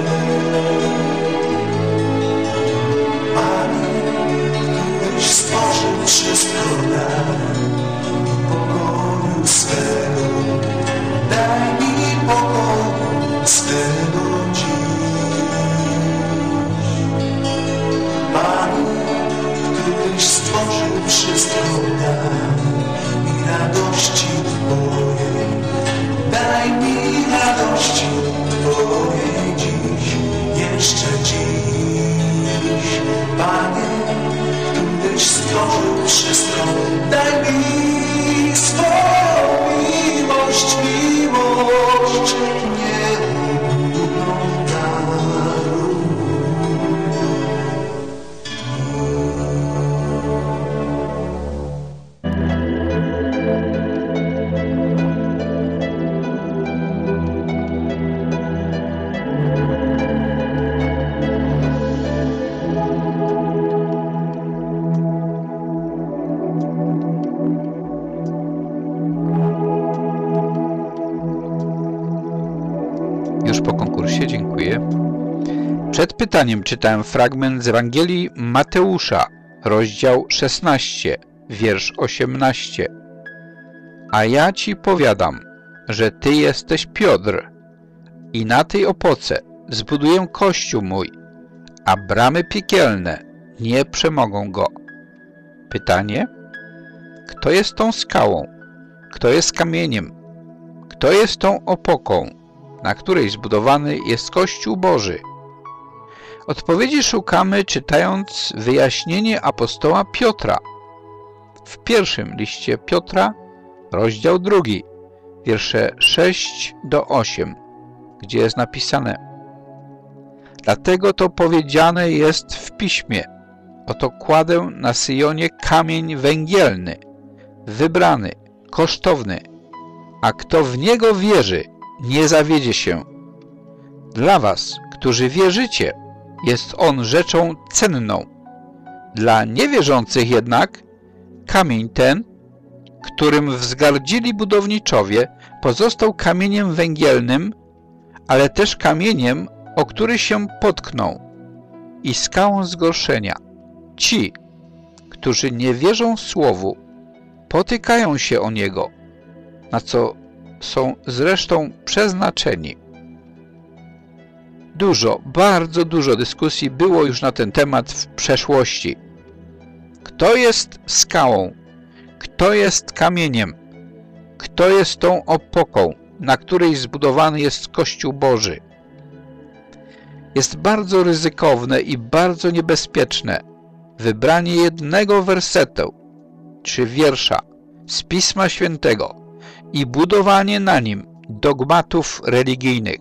Któryś stworzył wszystko dla pokoju swego. Daj mi pokoju swego dziś. Panie, któryś stworzył wszystko dla i radości Twojej. Daj mi radości Twojej dziś, jeszcze dziś. Panie, któryś stworzył wszystko, daj mi swoją miłość, miłość nieobudną daruj. Już po konkursie, dziękuję. Przed pytaniem czytałem fragment z Ewangelii Mateusza, rozdział 16, wiersz 18. A ja ci powiadam, że ty jesteś Piotr i na tej opoce zbuduję kościół mój, a bramy piekielne nie przemogą go. Pytanie: kto jest tą skałą? Kto jest kamieniem? Kto jest tą opoką, na której zbudowany jest Kościół Boży? Odpowiedzi szukamy, czytając wyjaśnienie apostoła Piotra w pierwszym liście Piotra, rozdział 2, wiersze 6 do 8, gdzie jest napisane: dlatego to powiedziane jest w Piśmie: oto kładę na Syjonie kamień węgielny, wybrany, kosztowny, a kto w niego wierzy, nie zawiedzie się. Dla was, którzy wierzycie, jest on rzeczą cenną. Dla niewierzących jednak kamień ten, którym wzgardzili budowniczowie, pozostał kamieniem węgielnym, ale też kamieniem, o który się potkną, i skałą zgorszenia. Ci, którzy nie wierzą słowu, potykają się o niego, na co są zresztą przeznaczeni. Bardzo dużo dyskusji było już na ten temat w przeszłości. Kto jest skałą? Kto jest kamieniem? Kto jest tą opoką, na której zbudowany jest Kościół Boży? Jest bardzo ryzykowne i bardzo niebezpieczne wybranie jednego wersetu czy wiersza z Pisma Świętego i budowanie na nim dogmatów religijnych.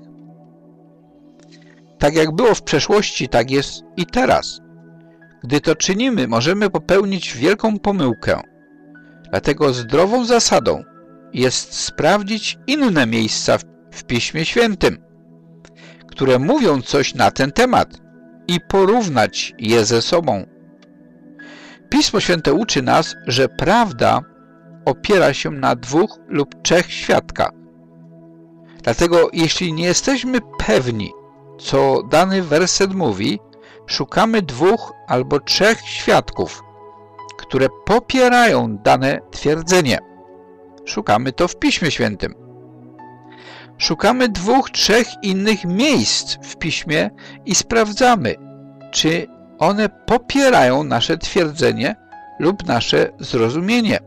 Tak jak było w przeszłości, tak jest i teraz. Gdy to czynimy, możemy popełnić wielką pomyłkę. Dlatego zdrową zasadą jest sprawdzić inne miejsca w Piśmie Świętym, które mówią coś na ten temat, i porównać je ze sobą. Pismo Święte uczy nas, że prawda opiera się na 2 lub 3 świadkach. Dlatego jeśli nie jesteśmy pewni, co dany werset mówi, szukamy 2 albo 3 świadków, które popierają dane twierdzenie. Szukamy to w Piśmie Świętym. Szukamy 2-3 innych miejsc w Piśmie i sprawdzamy, czy one popierają nasze twierdzenie lub nasze zrozumienie.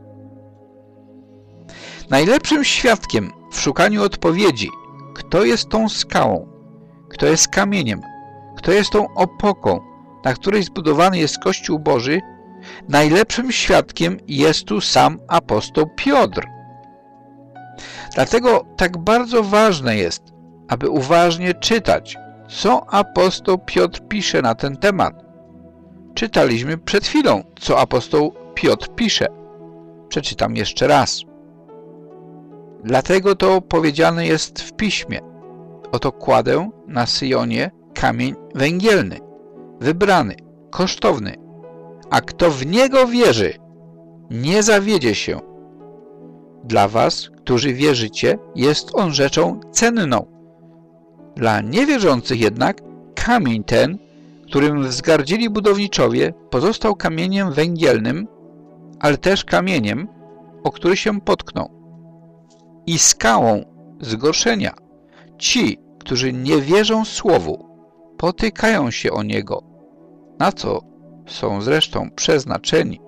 Najlepszym świadkiem w szukaniu odpowiedzi, kto jest tą skałą, kto jest kamieniem, kto jest tą opoką, na której zbudowany jest Kościół Boży, najlepszym świadkiem jest tu sam apostoł Piotr. Dlatego tak bardzo ważne jest, aby uważnie czytać, co apostoł Piotr pisze na ten temat. Czytaliśmy przed chwilą, co apostoł Piotr pisze. Przeczytam jeszcze raz. Dlatego to powiedziane jest w Piśmie. Oto kładę na Syjonie kamień węgielny, wybrany, kosztowny, a kto w niego wierzy, nie zawiedzie się. Dla was, którzy wierzycie, jest on rzeczą cenną. Dla niewierzących jednak kamień ten, którym wzgardzili budowniczowie, pozostał kamieniem węgielnym, ale też kamieniem, o który się potknął, i skałą zgorszenia. Ci, którzy nie wierzą słowu, potykają się o niego, na co są zresztą przeznaczeni.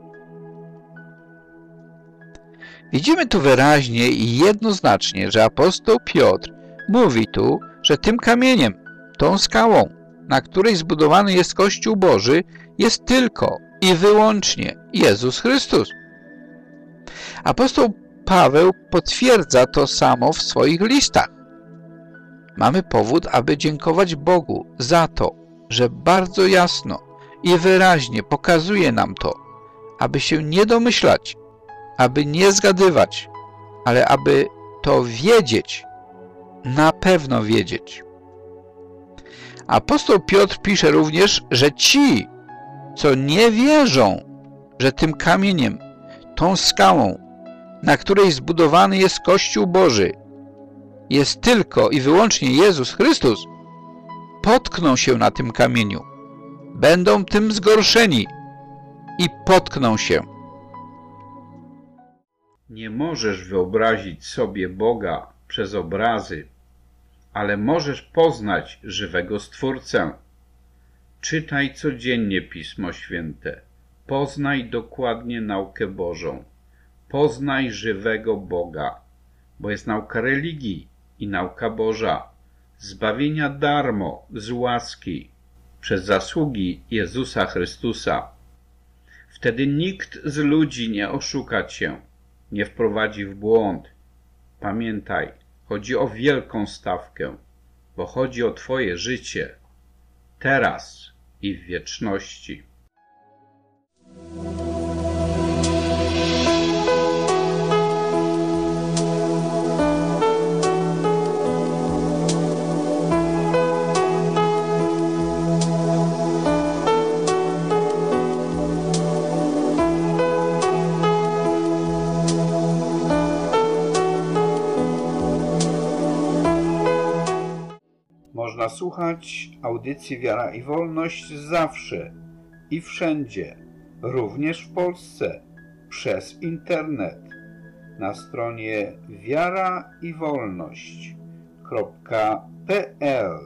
Widzimy tu wyraźnie i jednoznacznie, że apostoł Piotr mówi tu, że tym kamieniem, tą skałą, na której zbudowany jest Kościół Boży, jest tylko i wyłącznie Jezus Chrystus. Apostoł Paweł potwierdza to samo w swoich listach. Mamy powód, aby dziękować Bogu za to, że bardzo jasno i wyraźnie pokazuje nam to, aby się nie domyślać, aby nie zgadywać, ale aby to wiedzieć, na pewno wiedzieć. Apostoł Piotr pisze również, że ci, co nie wierzą, że tym kamieniem, tą skałą, na której zbudowany jest Kościół Boży, jest tylko i wyłącznie Jezus Chrystus, potkną się na tym kamieniu, będą tym zgorszeni i potkną się. Nie możesz wyobrazić sobie Boga przez obrazy, ale możesz poznać żywego Stwórcę. Czytaj codziennie Pismo Święte. Poznaj dokładnie naukę Bożą. Poznaj żywego Boga, bo jest nauka religii i nauka Boża, zbawienia darmo, z łaski, przez zasługi Jezusa Chrystusa. Wtedy nikt z ludzi nie oszuka cię, nie wprowadzi w błąd. Pamiętaj, chodzi o wielką stawkę, bo chodzi o twoje życie, teraz i w wieczności. Można słuchać audycji Wiara i Wolność zawsze i wszędzie, również w Polsce, przez internet, na stronie wiaraiwolność.pl.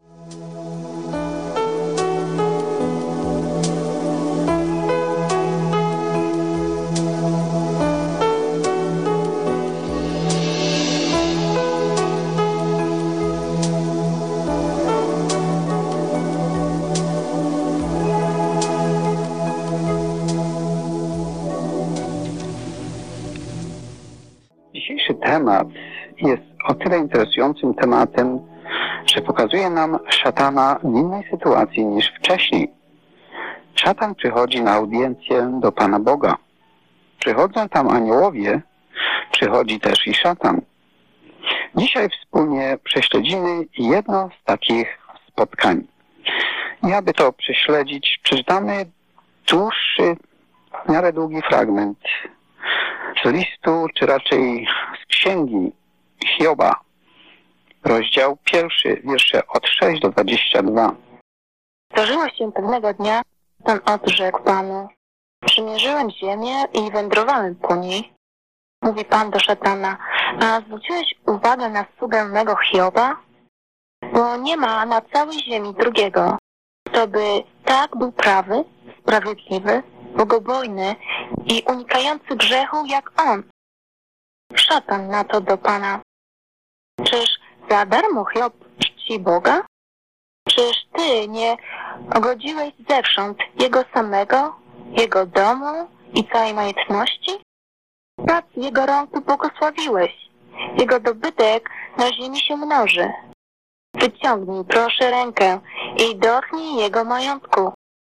Temat jest o tyle interesującym tematem, że pokazuje nam szatana w innej sytuacji niż wcześniej. Szatan przychodzi na audiencję do Pana Boga. Przychodzą tam aniołowie, przychodzi też i szatan. Dzisiaj wspólnie prześledzimy jedno z takich spotkań. I aby to prześledzić, przeczytamy dłuższy, w miarę długi fragment z listu, czy raczej z księgi Hioba, rozdział 1, wiersze od 6 do 22. Zdarzyło się pewnego dnia, Pan odrzekł Panu: przymierzyłem ziemię i wędrowałem po niej. Mówi Pan do szatana: a zwróciłeś uwagę na sługę mego Hioba? Bo nie ma na całej ziemi drugiego, kto by tak był prawy, sprawiedliwy, bogobojny i unikający grzechu jak on. Szatan na to do Pana: czyż za darmo Hiob czci Boga? Czyż Ty nie ogodziłeś zewsząd Jego samego, Jego domu i całej majątności? Prac Jego rąk tu błogosławiłeś. Jego dobytek na ziemi się mnoży. Wyciągnij proszę rękę i dotknij Jego majątku.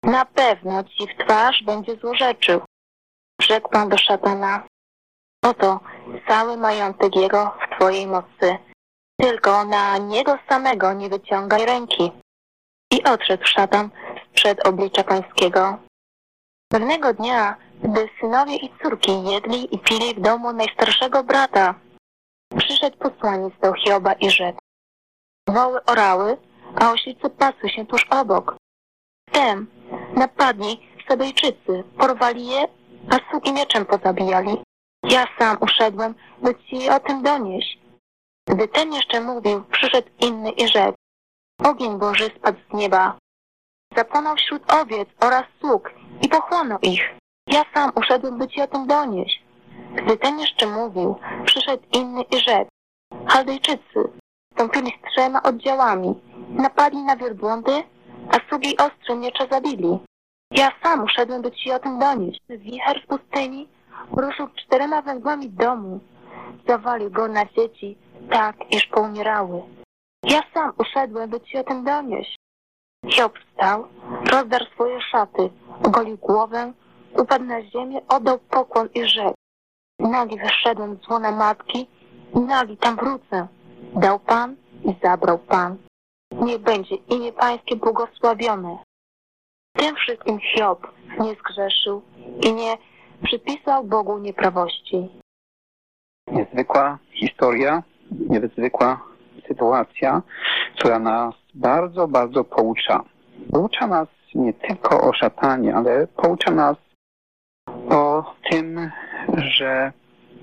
Na pewno ci w twarz będzie złorzeczył. Rzekł Pan do szatana: oto cały majątek jego w twojej mocy, tylko na niego samego nie wyciągaj ręki. I odszedł szatan sprzed oblicza Pańskiego. Pewnego dnia, gdy synowie i córki jedli i pili w domu najstarszego brata, przyszedł posłaniec do Hioba i rzekł: woły orały, a oślice pasły się tuż obok. Wtem napadli Sebejczycy, porwali je, a sługi mieczem pozabijali. Ja sam uszedłem, by ci o tym donieść. Gdy ten jeszcze mówił, przyszedł inny i rzekł: ogień Boży spadł z nieba, zapłonął wśród owiec oraz sług i pochłonął ich. Ja sam uszedłem, by ci o tym donieść. Gdy ten jeszcze mówił, przyszedł inny i rzekł: Chaldejczycy wstąpili z 3 oddziałami, napadli na wielbłądy, a sługi ostrzem miecza zabili. Ja sam uszedłem, by ci o tym donieść. Wicher w pustyni ruszył 4 węzłami domu, zawalił go na dzieci, tak iż poumierały. Ja sam uszedłem, by ci o tym donieść. Hiob wstał, rozdarł swoje szaty, ogolił głowę, upadł na ziemię, oddał pokłon i rzekł: nagi wyszedłem z łona matki i nagi tam wrócę. Dał Pan i zabrał Pan. Niech będzie imię Pańskie błogosławione. Tym wszystkim Hiob nie zgrzeszył i nie przypisał Bogu nieprawości. Niezwykła historia, niezwykła sytuacja, która nas bardzo, bardzo poucza. Poucza nas nie tylko o szatanie, ale poucza nas o tym, że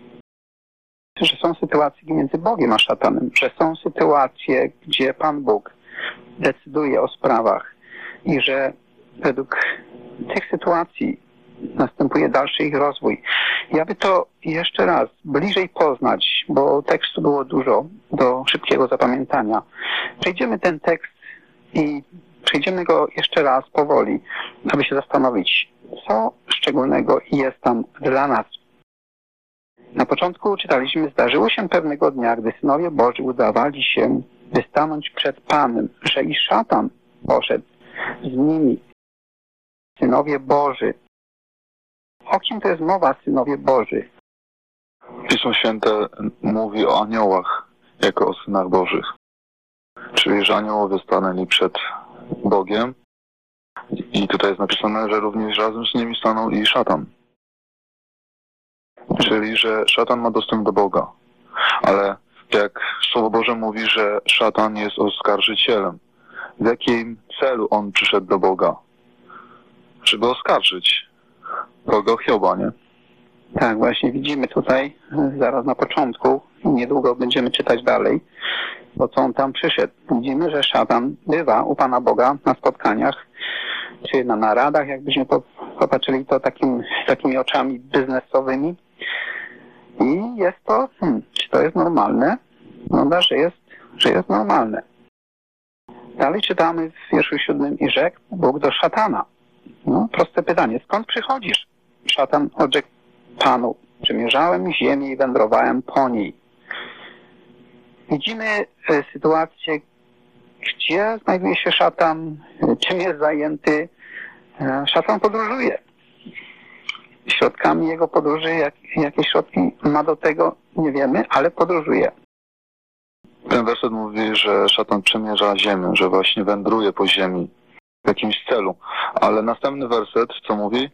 są sytuacje między Bogiem a szatanem, że są sytuacje, gdzie Pan Bóg decyduje o sprawach i że według tych sytuacji następuje dalszy ich rozwój. Ja by to jeszcze raz bliżej poznać, bo tekstu było dużo do szybkiego zapamiętania. Przejdziemy ten tekst i przejdziemy go jeszcze raz powoli, aby się zastanowić, co szczególnego jest tam dla nas. Na początku czytaliśmy: zdarzyło się pewnego dnia, gdy synowie Boży udawali się, by stanąć przed Panem, że i szatan poszedł z nimi. Synowie Boży. O kim to jest mowa, synowie Boży? Pismo Święte mówi o aniołach jako o synach Bożych. Czyli, że aniołowie stanęli przed Bogiem i tutaj jest napisane, że również razem z nimi stanął i szatan. Czyli, że szatan ma dostęp do Boga. Ale jak Słowo Boże mówi, że szatan jest oskarżycielem. W jakim celu on przyszedł do Boga? Żeby oskarżyć Boga, Hioba, nie? Tak, właśnie widzimy tutaj zaraz na początku, niedługo będziemy czytać dalej, po co on tam przyszedł. Widzimy, że szatan bywa u Pana Boga na spotkaniach, czy na naradach, jakbyśmy popatrzyli to takimi oczami biznesowymi. I jest to, czy to jest normalne? Wygląda, że jest normalne. Dalej czytamy w wierszu 7: i rzekł Bóg do szatana. No, proste pytanie, skąd przychodzisz? Szatan odrzekł Panu: przemierzałem ziemię i wędrowałem po niej. Widzimy sytuację, gdzie znajduje się szatan, czym jest zajęty. Szatan podróżuje. Środkami jego podróży, jakie środki ma do tego, nie wiemy, ale podróżuje. Ten werset mówi, że szatan przemierza ziemię, że właśnie wędruje po ziemi w jakimś celu. Ale następny werset, co mówi?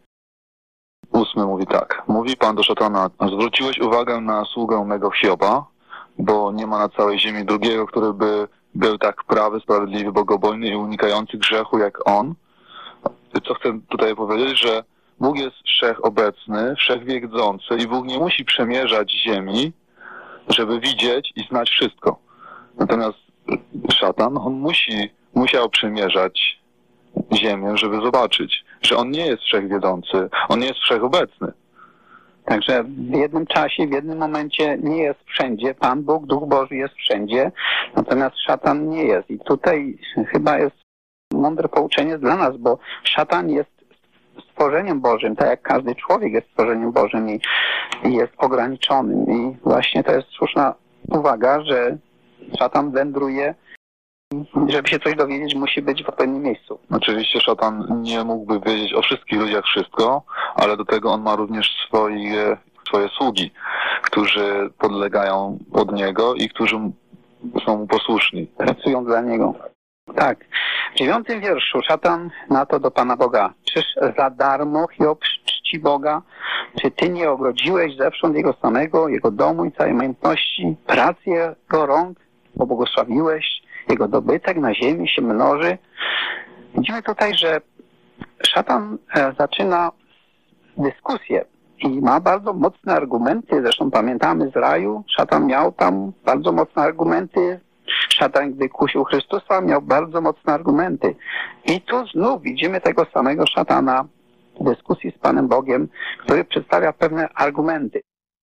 8 mówi tak. Mówi Pan do szatana: zwróciłeś uwagę na sługę mego Hioba, bo nie ma na całej ziemi drugiego, który by był tak prawy, sprawiedliwy, bogobojny i unikający grzechu jak on. Co chcę tutaj powiedzieć, że Bóg jest wszechobecny, wszechwiedzący i Bóg nie musi przemierzać ziemi, żeby widzieć i znać wszystko. Natomiast szatan, on musiał przemierzać ziemię, żeby zobaczyć, że on nie jest wszechwiedzący, on nie jest wszechobecny. Także w jednym czasie, w jednym momencie nie jest wszędzie. Pan Bóg, Duch Boży jest wszędzie, natomiast szatan nie jest. I tutaj chyba jest mądre pouczenie dla nas, bo szatan jest stworzeniem Bożym, tak jak każdy człowiek jest stworzeniem Bożym i jest ograniczonym. I właśnie to jest słuszna uwaga, że szatan wędruje żeby się coś dowiedzieć, musi być w odpowiednim miejscu. Oczywiście szatan nie mógłby wiedzieć o wszystkich ludziach wszystko, ale do tego on ma również swoje sługi, którzy podlegają pod niego i którzy są mu posłuszni. Pracują dla niego. Tak. W 9 wierszu szatan na to do Pana Boga. Czyż za darmo Hiob czci Boga? Czy Ty nie ogrodziłeś zewsząd Jego samego, Jego domu i całej majątności, pracy Jego rąk, pobłogosławiłeś, Jego dobytek na ziemi się mnoży? Widzimy tutaj, że szatan zaczyna dyskusję i ma bardzo mocne argumenty. Zresztą pamiętamy z raju, szatan miał tam bardzo mocne argumenty. Szatan, gdy kusił Chrystusa, miał bardzo mocne argumenty. I tu znów widzimy tego samego szatana w dyskusji z Panem Bogiem, który przedstawia pewne argumenty.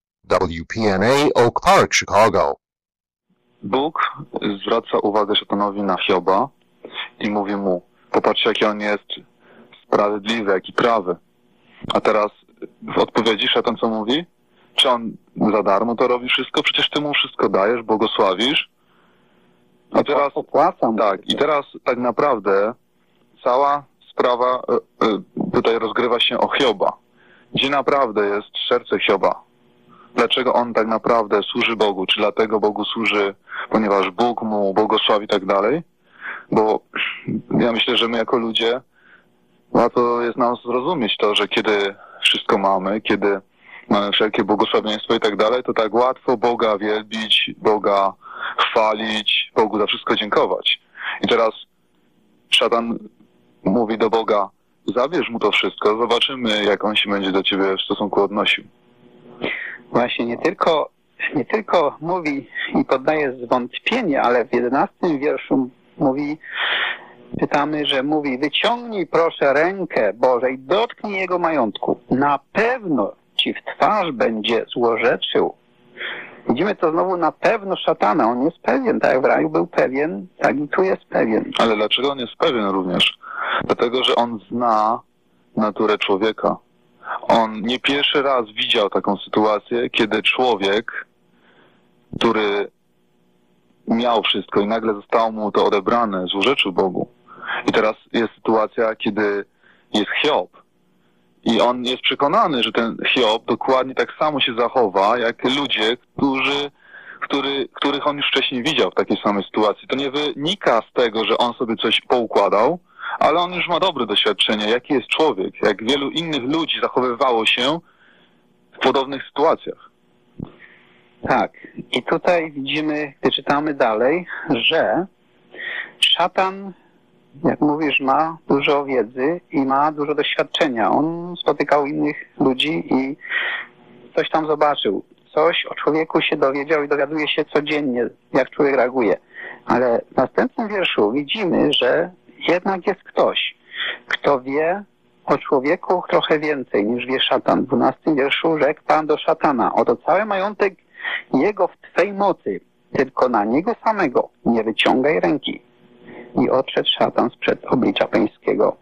WPNA Oak Park, Chicago. Bóg zwraca uwagę szatanowi na Hioba i mówi mu, popatrz jaki on jest sprawiedliwy, jaki prawy. A teraz w odpowiedzi szatan co mówi? Czy on za darmo to robi wszystko? Przecież ty mu wszystko dajesz, błogosławisz. A teraz, tak, i teraz tak naprawdę cała sprawa tutaj rozgrywa się o Hioba. Gdzie naprawdę jest serce Hioba? Dlaczego on tak naprawdę służy Bogu? Czy dlatego Bogu służy, ponieważ Bóg mu błogosławi i tak dalej? Bo ja myślę, że my jako ludzie łatwo jest nam zrozumieć to, że kiedy wszystko mamy, kiedy mamy wszelkie błogosławieństwo i tak dalej, to tak łatwo Boga wielbić, Boga chwalić, Bogu za wszystko dziękować. I teraz szatan mówi do Boga, zabierz mu to wszystko, zobaczymy, jak on się będzie do ciebie w stosunku odnosił. Właśnie nie tylko mówi i poddaje zwątpienie, ale w 11 wierszu mówi, czytamy, że mówi, wyciągnij proszę rękę Boże i dotknij jego majątku. Na pewno ci w twarz będzie złorzeczył. Widzimy to znowu na pewno szatana. On jest pewien, tak jak w raju był pewien, tak i tu jest pewien. Ale dlaczego on jest pewien również? Dlatego, że on zna naturę człowieka. On nie pierwszy raz widział taką sytuację, kiedy człowiek, który miał wszystko i nagle zostało mu to odebrane, złorzeczył Bogu. I teraz jest sytuacja, kiedy jest Hiob. I on jest przekonany, że ten Hiob dokładnie tak samo się zachowa, jak ludzie, których on już wcześniej widział w takiej samej sytuacji. To nie wynika z tego, że on sobie coś poukładał, ale on już ma dobre doświadczenie, jaki jest człowiek, jak wielu innych ludzi zachowywało się w podobnych sytuacjach. Tak. I tutaj widzimy, gdy czytamy dalej, że szatan, jak mówisz, ma dużo wiedzy i ma dużo doświadczenia. On spotykał innych ludzi i coś tam zobaczył. Coś o człowieku się dowiedział i dowiaduje się codziennie, jak człowiek reaguje. Ale w następnym wierszu widzimy, że jednak jest ktoś, kto wie o człowieku trochę więcej niż wie szatan. W 12 wierszu rzekł Pan do szatana, oto cały majątek jego w Twej mocy, tylko na niego samego nie wyciągaj ręki. I odszedł szatan sprzed oblicza pańskiego.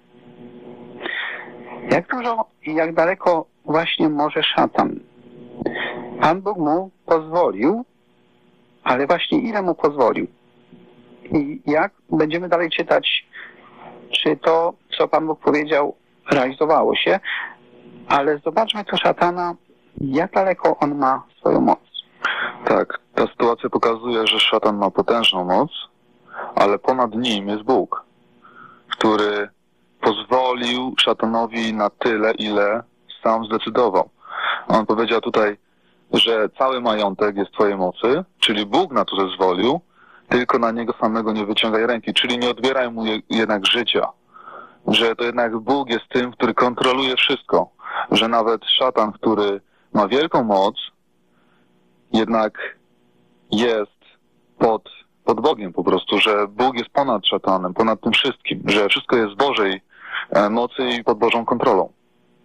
Jak dużo i jak daleko właśnie może szatan? Pan Bóg mu pozwolił, ale właśnie ile mu pozwolił? I jak będziemy dalej czytać, czy to, co Pan Bóg powiedział, realizowało się, ale zobaczmy tu szatana, jak daleko on ma swoją moc. Tak, ta sytuacja pokazuje, że szatan ma potężną moc, ale ponad nim jest Bóg, który pozwolił szatanowi na tyle, ile sam zdecydował. On powiedział tutaj, że cały majątek jest w Twojej mocy, czyli Bóg na to zezwolił, tylko na niego samego nie wyciągaj ręki, czyli nie odbieraj mu jednak życia. Że to jednak Bóg jest tym, który kontroluje wszystko. Że nawet szatan, który ma wielką moc, jednak jest pod Bogiem po prostu, że Bóg jest ponad szatanem, ponad tym wszystkim, że wszystko jest w Bożej mocy i pod Bożą kontrolą.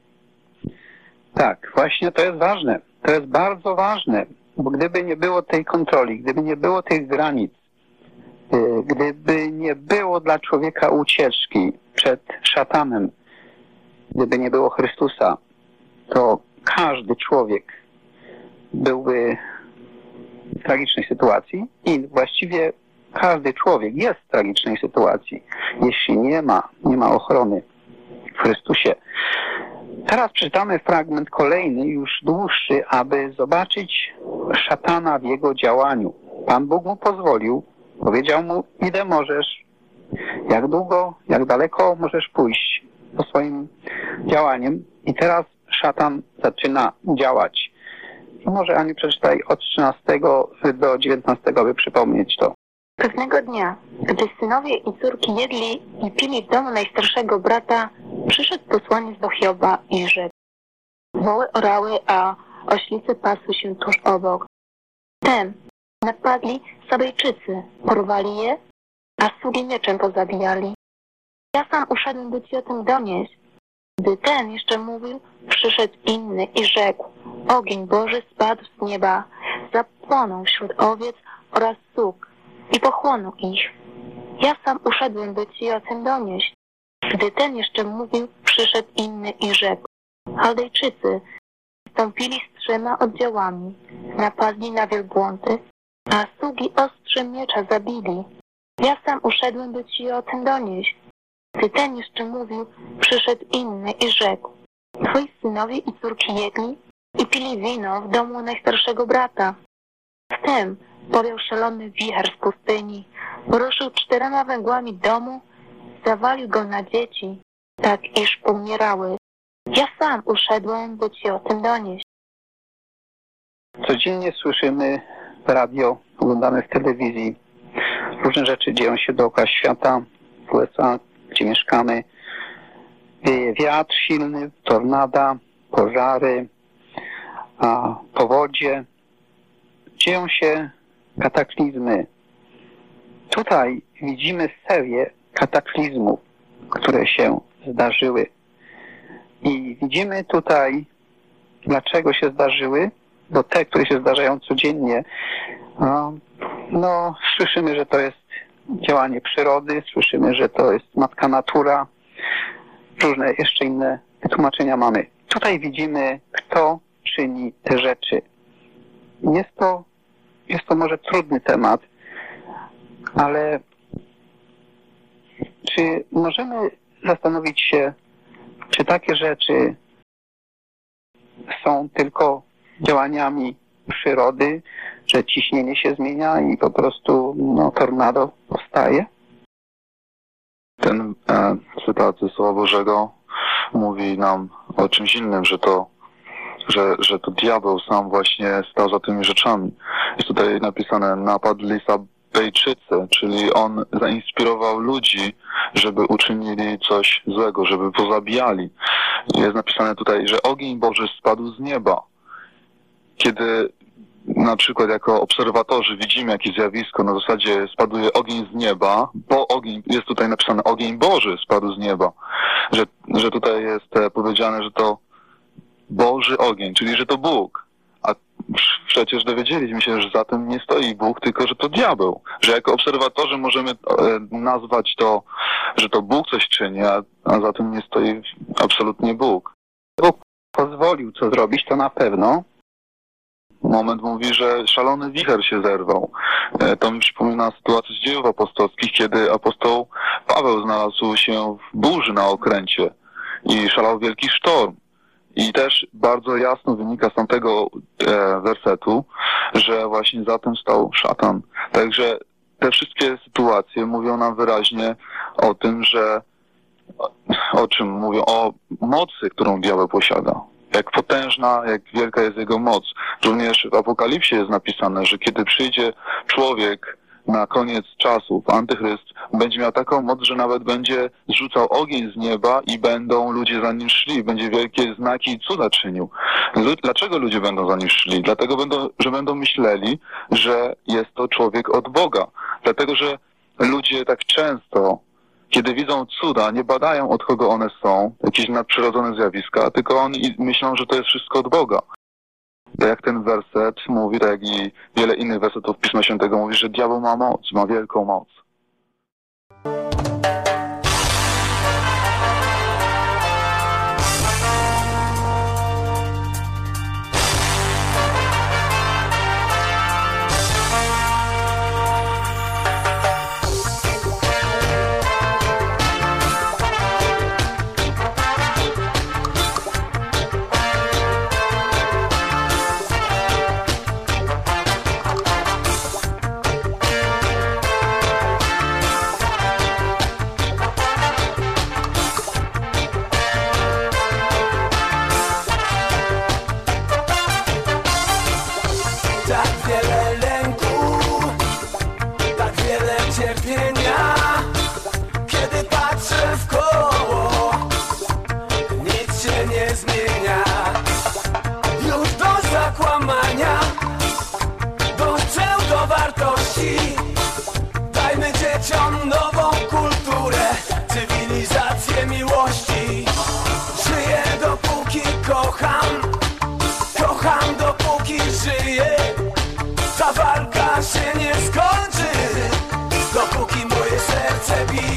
Tak, właśnie to jest ważne. To jest bardzo ważne, bo gdyby nie było tej kontroli, gdyby nie było tych granic, gdyby nie było dla człowieka ucieczki przed szatanem, gdyby nie było Chrystusa, to każdy człowiek byłby w tragicznej sytuacji i właściwie każdy człowiek jest w tragicznej sytuacji, jeśli nie ma ochrony w Chrystusie. Teraz przeczytamy fragment kolejny, już dłuższy, aby zobaczyć szatana w jego działaniu. Pan Bóg mu pozwolił, powiedział mu, ile możesz, jak długo, jak daleko możesz pójść po swoim działaniem. I teraz szatan zaczyna działać. I może Aniu przeczytaj od 13 do 19, by przypomnieć to. Pewnego dnia, gdy synowie i córki jedli i pili w domu najstarszego brata, przyszedł posłaniec do Hioba i rzekł: woły orały, a oślice pasły się tuż obok. Wtem napadli Sabejczycy, porwali je, a sługi mieczem pozabijali. Ja sam uszedłem, by ci o tym donieść. Gdy ten jeszcze mówił, przyszedł inny i rzekł: ogień Boży spadł z nieba, zapłonął wśród owiec oraz sług i pochłonął ich. Ja sam uszedłem, by ci o tym donieść. Gdy ten jeszcze mówił, przyszedł inny i rzekł: Chaldejczycy wstąpili z 3 oddziałami, napadli na wielbłądy, a sługi ostrzem miecza zabili. Ja sam uszedłem, by ci o tym donieść. Gdy ten jeszcze mówił, przyszedł inny i rzekł: twoi synowie i córki jedli i pili wino w domu najstarszego brata. Wtem powiał szalony wicher z pustyni, poruszył 4 węgłami domu, zawalił go na dzieci, tak iż umierały. Ja sam uszedłem, by ci o tym donieść. Codziennie słyszymy w radio, oglądamy w telewizji. Różne rzeczy dzieją się dookoła świata, w USA, gdzie mieszkamy. Wieje wiatr silny, tornada, pożary, powodzie. Dzieją się kataklizmy. Tutaj widzimy serię kataklizmów, które się zdarzyły. I widzimy tutaj, dlaczego się zdarzyły, bo te, które się zdarzają codziennie, słyszymy, że to jest działanie przyrody, słyszymy, że to jest matka natura, różne jeszcze inne wytłumaczenia mamy. Tutaj widzimy, kto czyni te rzeczy. Jest to może trudny temat, ale czy możemy zastanowić się, czy takie rzeczy są tylko działaniami przyrody, że ciśnienie się zmienia i po prostu tornado powstaje? Ten cytat ze Słowa Bożego mówi nam o czymś innym, że to diabeł sam właśnie stał za tymi rzeczami. Jest tutaj napisane: napadli Sabejczycy, czyli on zainspirował ludzi, żeby uczynili coś złego, żeby pozabijali. Jest napisane tutaj, że ogień Boży spadł z nieba. Kiedy na przykład jako obserwatorzy widzimy jakieś zjawisko, na zasadzie spaduje ogień z nieba, bo ogień, jest tutaj napisane ogień Boży spadł z nieba, że tutaj jest powiedziane, że to Boży ogień, czyli że to Bóg. A przecież dowiedzieliśmy się, że za tym nie stoi Bóg, tylko że to diabeł. Że jako obserwatorzy możemy nazwać to, że to Bóg coś czyni, a za tym nie stoi absolutnie Bóg. Bóg pozwolił co zrobić, to na pewno. Moment mówi, że szalony wicher się zerwał. To mi przypomina sytuację z Dziejów Apostolskich, kiedy apostoł Paweł znalazł się w burzy na okręcie i szalał wielki sztorm. I też bardzo jasno wynika z tamtego wersetu, że właśnie za tym stał szatan. Także te wszystkie sytuacje mówią nam wyraźnie o tym, że o czym mówią? O mocy, którą diabeł posiada. Jak potężna, jak wielka jest jego moc. Również w Apokalipsie jest napisane, że kiedy przyjdzie człowiek na koniec czasów, antychryst, będzie miał taką moc, że nawet będzie zrzucał ogień z nieba i będą ludzie za nim szli. Będzie wielkie znaki i cuda czynił. Dlaczego ludzie będą za nim szli? Dlatego, że będą myśleli, że jest to człowiek od Boga. Dlatego, że ludzie tak często, kiedy widzą cuda, nie badają, od kogo one są, jakieś nadprzyrodzone zjawiska, tylko oni myślą, że to jest wszystko od Boga. Tak jak ten werset mówi, tak jak i wiele innych wersetów Pisma Świętego mówi, że diabeł ma moc, ma wielką moc.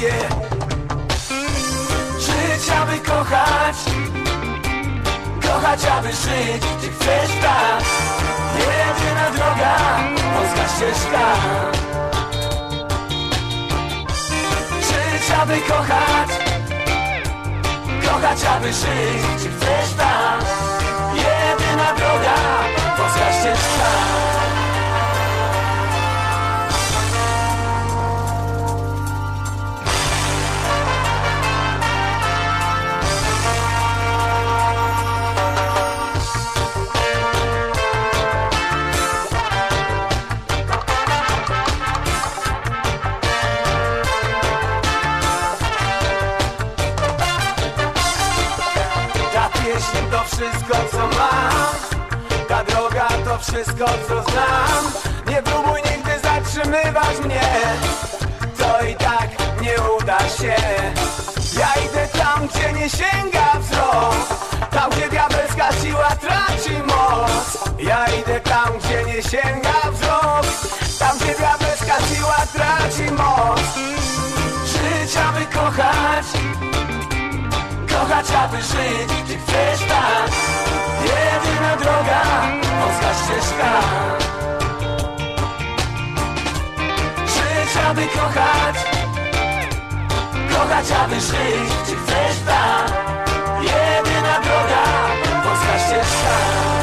bije. Żyć, aby kochać, kochać, aby żyć. Czy chcesz tak? Jedyna droga, wąska ścieżka. Żyć, aby kochać, kochać, aby żyć. Czy chcesz tak? Jedyna droga, wąska ścieżka. To wszystko, co mam, ta droga to wszystko, co znam. Nie próbuj nigdy zatrzymywać mnie, to i tak nie uda się. Ja idę tam, gdzie nie sięga wzrok, tam, gdzie diabelska siła traci moc. Ja idę tam, gdzie nie sięga wzrok, tam, gdzie diabelska siła traci moc. Żyć, aby kochać, kochać, aby żyć. Czy chcesz tak? Jedyna droga, wąska ścieżka. Żyć, aby kochać, kochać, aby żyć. Czy chcesz tak? Jedyna droga, wąska ścieżka.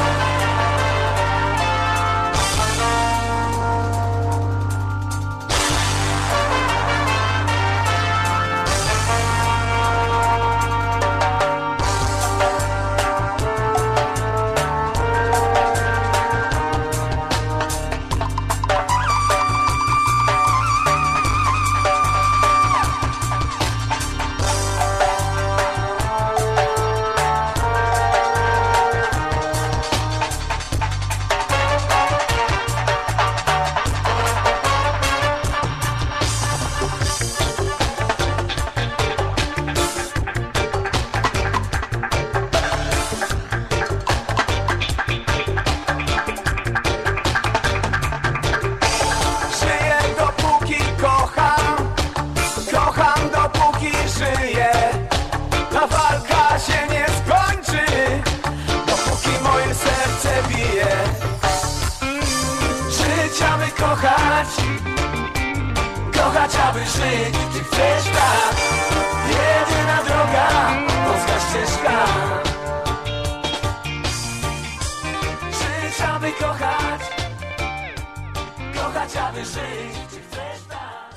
Kochać, aby żyć. Czy chcesz tak? Jedyna droga, wąska ścieżka. Żyć, aby kochać, kochać, aby żyć. Czy chcesz tak?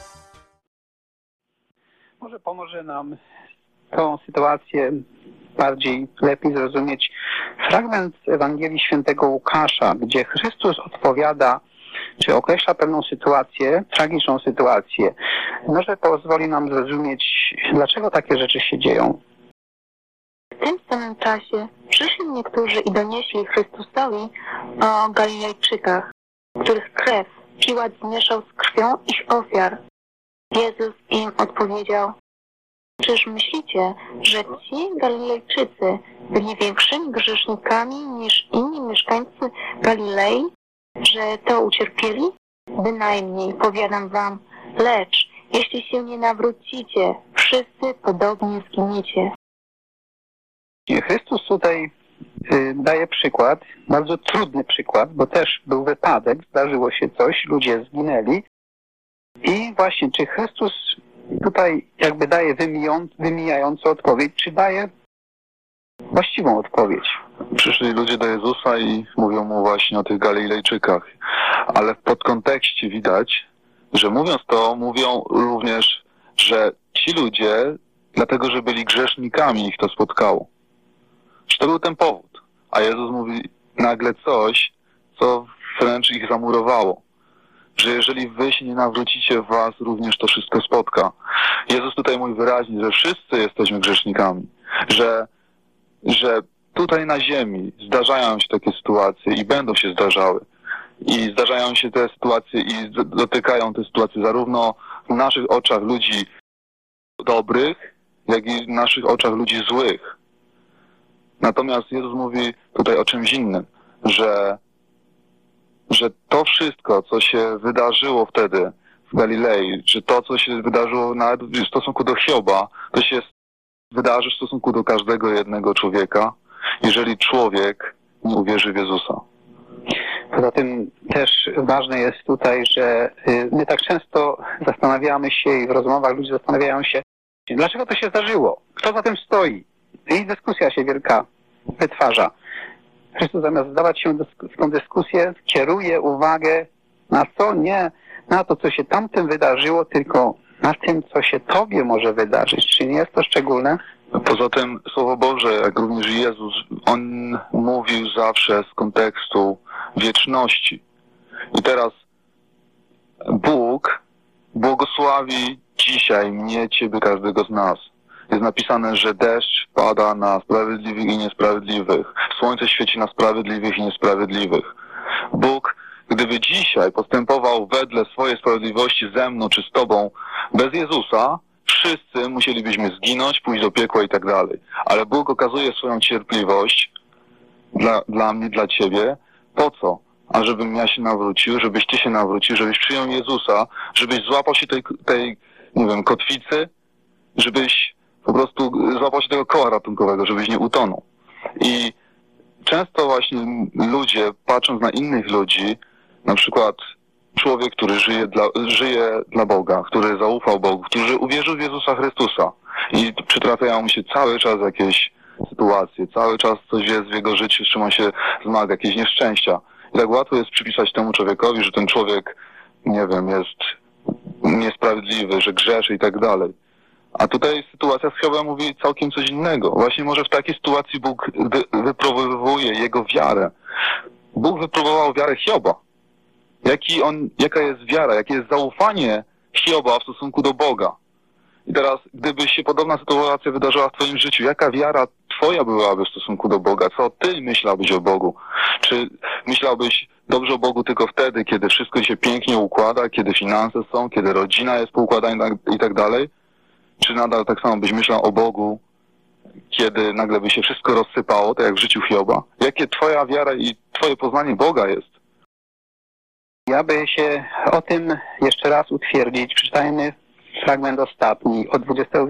Może pomoże nam tą sytuację lepiej zrozumieć fragment z Ewangelii Świętego Łukasza, gdzie Chrystus odpowiada, czy określa pewną sytuację, tragiczną sytuację. Może pozwoli nam zrozumieć, dlaczego takie rzeczy się dzieją. W tym samym czasie przyszli niektórzy i donieśli Chrystusowi o Galilejczykach, których krew Piłat zmieszał z krwią ich ofiar. Jezus im odpowiedział: czyż myślicie, że ci Galilejczycy byli większymi grzesznikami niż inni mieszkańcy Galilei, że to ucierpieli? Bynajmniej, powiadam wam, lecz jeśli się nie nawrócicie, wszyscy podobnie zginiecie. Chrystus tutaj daje przykład, bardzo trudny przykład, bo też był wypadek, zdarzyło się coś, ludzie zginęli. I właśnie, czy Chrystus tutaj jakby daje wymijającą odpowiedź, czy daje właściwą odpowiedź? Przyszli ludzie do Jezusa i mówią mu właśnie o tych Galilejczykach, ale w podkontekście widać, że mówiąc to, mówią również, że ci ludzie, dlatego że byli grzesznikami, ich to spotkało. Że to był ten powód. A Jezus mówi nagle coś, co wręcz ich zamurowało. Że jeżeli wy się nie nawrócicie, was również to wszystko spotka. Jezus tutaj mówi wyraźnie, że wszyscy jesteśmy grzesznikami. Że tutaj na ziemi zdarzają się takie sytuacje i będą się zdarzały. I zdarzają się te sytuacje i dotykają te sytuacje zarówno w naszych oczach ludzi dobrych, jak i w naszych oczach ludzi złych. Natomiast Jezus mówi tutaj o czymś innym, że to wszystko, co się wydarzyło wtedy w Galilei, że to, co się wydarzyło nawet w stosunku do Hioba, to się wydarzy w stosunku do każdego jednego człowieka, jeżeli człowiek nie uwierzy w Jezusa. Poza tym też ważne jest tutaj, że my tak często zastanawiamy się i w rozmowach ludzie zastanawiają się, dlaczego to się zdarzyło, kto za tym stoi. I dyskusja się wielka wytwarza. Chrystus zamiast zdawać się w tą dyskusję, kieruje uwagę na co? Nie na to, co się tamtym wydarzyło, tylko na tym, co się Tobie może wydarzyć. Czy nie jest to szczególne? Poza tym Słowo Boże, jak również Jezus, On mówił zawsze z kontekstu wieczności. I teraz Bóg błogosławi dzisiaj mnie, Ciebie, każdego z nas. Jest napisane, że deszcz pada na sprawiedliwych i niesprawiedliwych. Słońce świeci na sprawiedliwych i niesprawiedliwych. Bóg, gdyby dzisiaj postępował wedle swojej sprawiedliwości ze mną czy z Tobą, bez Jezusa, wszyscy musielibyśmy zginąć, pójść do piekła i tak dalej. Ale Bóg okazuje swoją cierpliwość dla mnie, dla Ciebie. Po co? A żebym ja się nawrócił, żebyś Ty się nawrócił, żebyś przyjął Jezusa, żebyś złapał się tej nie wiem, kotwicy, żebyś po prostu złapał się tego koła ratunkowego, żebyś nie utonął. I często właśnie ludzie, patrząc na innych ludzi, na przykład człowiek, który żyje dla Boga, który zaufał Bogu, który uwierzył w Jezusa Chrystusa i przytrafiają mu się cały czas jakieś sytuacje, cały czas coś jest w jego życiu, z czym on się zmaga, jakieś nieszczęścia. I tak łatwo jest przypisać temu człowiekowi, że ten człowiek, nie wiem, jest niesprawiedliwy, że grzeszy i tak dalej. A tutaj sytuacja z Hiobem mówi całkiem coś innego. Właśnie może w takiej sytuacji Bóg wypróbowuje jego wiarę. Bóg wypróbował wiarę Hioba. Jaka jest wiara, jakie jest zaufanie Hioba w stosunku do Boga. I teraz, gdyby się podobna sytuacja wydarzyła w Twoim życiu, jaka wiara Twoja byłaby w stosunku do Boga? Co Ty myślałbyś o Bogu? Czy myślałbyś dobrze o Bogu tylko wtedy, kiedy wszystko się pięknie układa, kiedy finanse są, kiedy rodzina jest poukładana i tak dalej? Czy nadal tak samo byś myślał o Bogu, kiedy nagle by się wszystko rozsypało, tak jak w życiu Hioba? Jakie Twoja wiara i Twoje poznanie Boga jest? Ja by się o tym jeszcze raz utwierdzić. Przeczytajmy fragment ostatni od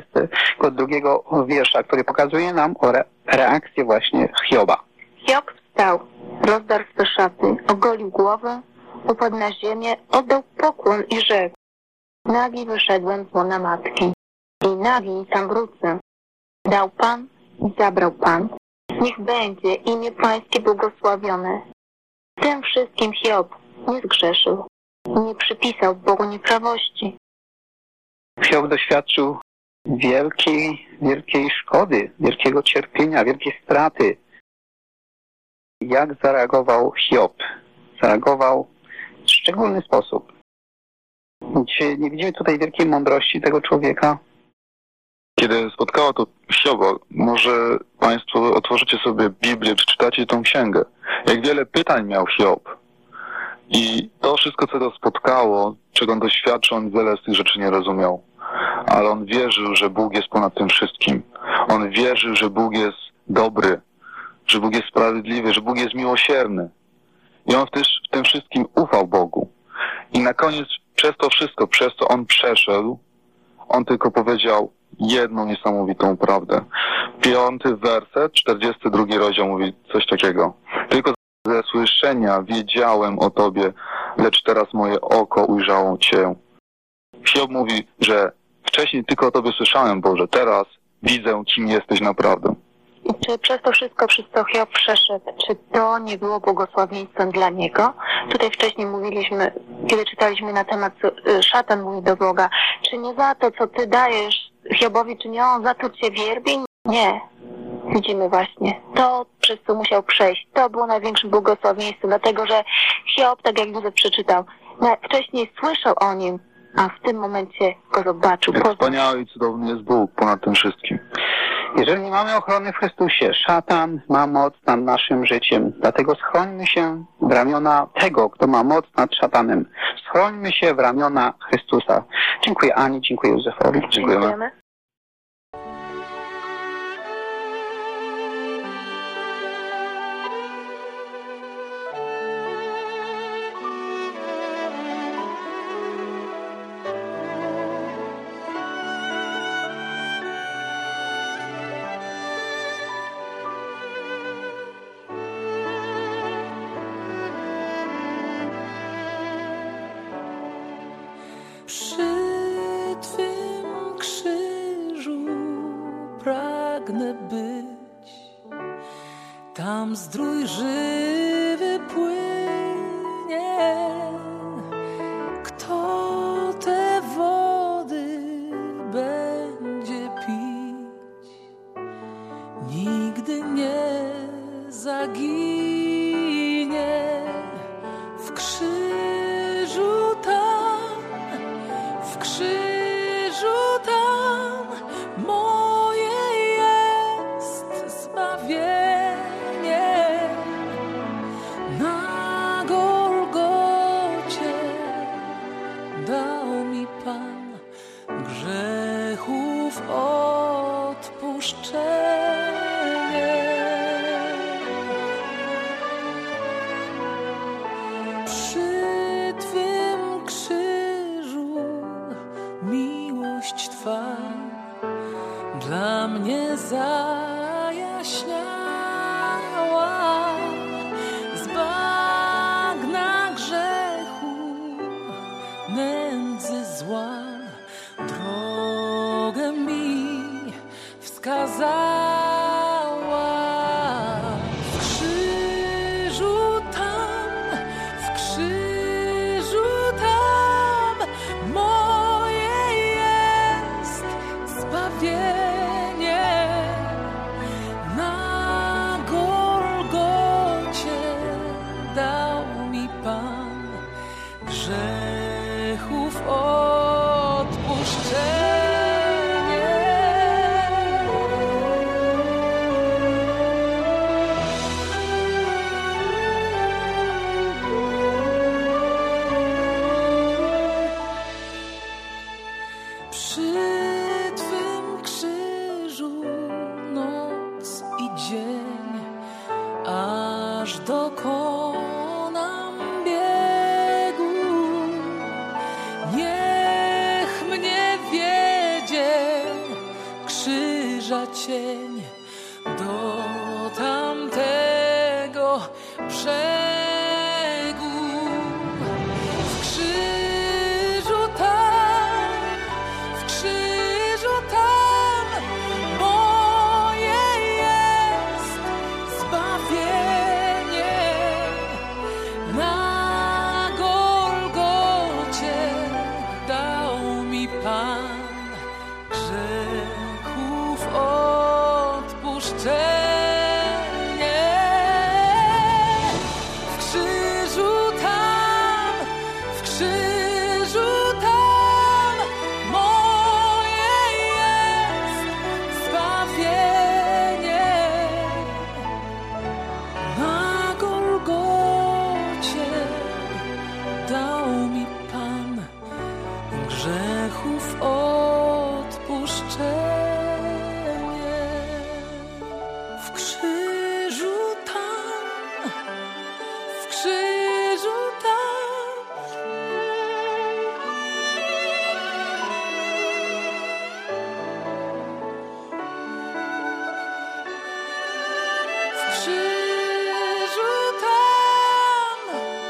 22 wiersza, który pokazuje nam o reakcję właśnie Hioba. Hiob wstał, rozdarł swe szaty, ogolił głowę, upadł na ziemię, oddał pokłon i rzekł: nagi wyszedłem z łona matki i nagi tam wrócę. Dał Pan i zabrał Pan. Niech będzie imię Pańskie błogosławione. W tym wszystkim Hiob nie zgrzeszył i nie przypisał Bogu nieprawości. Hiob doświadczył wielkiej szkody, wielkiego cierpienia, wielkiej straty. Jak zareagował Hiob? Zareagował w szczególny sposób. Czy nie widzimy tutaj wielkiej mądrości tego człowieka? Kiedy spotkało to Hioba, może Państwo otworzycie sobie Biblię, przeczytacie tą księgę. Jak wiele pytań miał Hiob. I to wszystko, co go spotkało, czego on doświadczył, on wiele z tych rzeczy nie rozumiał. Ale on wierzył, że Bóg jest ponad tym wszystkim. On wierzył, że Bóg jest dobry, że Bóg jest sprawiedliwy, że Bóg jest miłosierny. I on w tym wszystkim ufał Bogu. I na koniec przez to wszystko, przez co on przeszedł, on tylko powiedział jedną niesamowitą prawdę. 5 werset, 42 rozdział mówi coś takiego. Tylko ze słyszenia wiedziałem o Tobie, lecz teraz moje oko ujrzało Cię. Hiob mówi, że wcześniej tylko o Tobie słyszałem, Boże, teraz widzę, kim jesteś naprawdę. I czy przez to wszystko, przez co Hiob przeszedł, czy to nie było błogosławieństwem dla niego? Tutaj wcześniej mówiliśmy, kiedy czytaliśmy na temat, co szatan mówi do Boga, czy nie za to, co Ty dajesz Hiobowi, czy nie on za to Cię wierbi? Nie. Widzimy właśnie, to przez co musiał przejść, to było największym błogosławieństwem, dlatego że Hiob, tak jak Józef przeczytał, wcześniej słyszał o nim, a w tym momencie go zobaczył. Jak wspaniały i cudowny jest Bóg ponad tym wszystkim. Jeżeli nie mamy ochrony w Chrystusie, szatan ma moc nad naszym życiem. Dlatego schrońmy się w ramiona tego, kto ma moc nad szatanem. Schrońmy się w ramiona Chrystusa. Dziękuję Ani, dziękuję Józefowi. Dziękujemy. tam zdrój żywy płynie. Kto te wody będzie pić, nigdy nie zaginie. W krzyżu tam, w krzyżu tam moje jest zbawienie. Na Golgocie dał mi Pan grzechów odpuszczenie. Przy Twym krzyżu miłość Twa dla mnie zajaśniała. Z bagna grzechu, nędzy zła, drogę mi wskazała. W krzyżu tam moje jest zbawienie. Na Golgocie dał mi Pan grzechów odpuszczenie. Przy Twym krzyżu noc i dzień, aż dokonam biegu. Niech mnie wiedzie krzyża cień do tamtego brzegu. W krzyżu tam moje jest zbawienie. Na Golgocie dał mi Pan grzechów odpuszczenie. W krzyżu tam moje jest zbawienie. Na Golgocie dał mi Pan grzechów odpuszczenie. W krzyżu tam, w krzyżu tam. W krzyżu tam.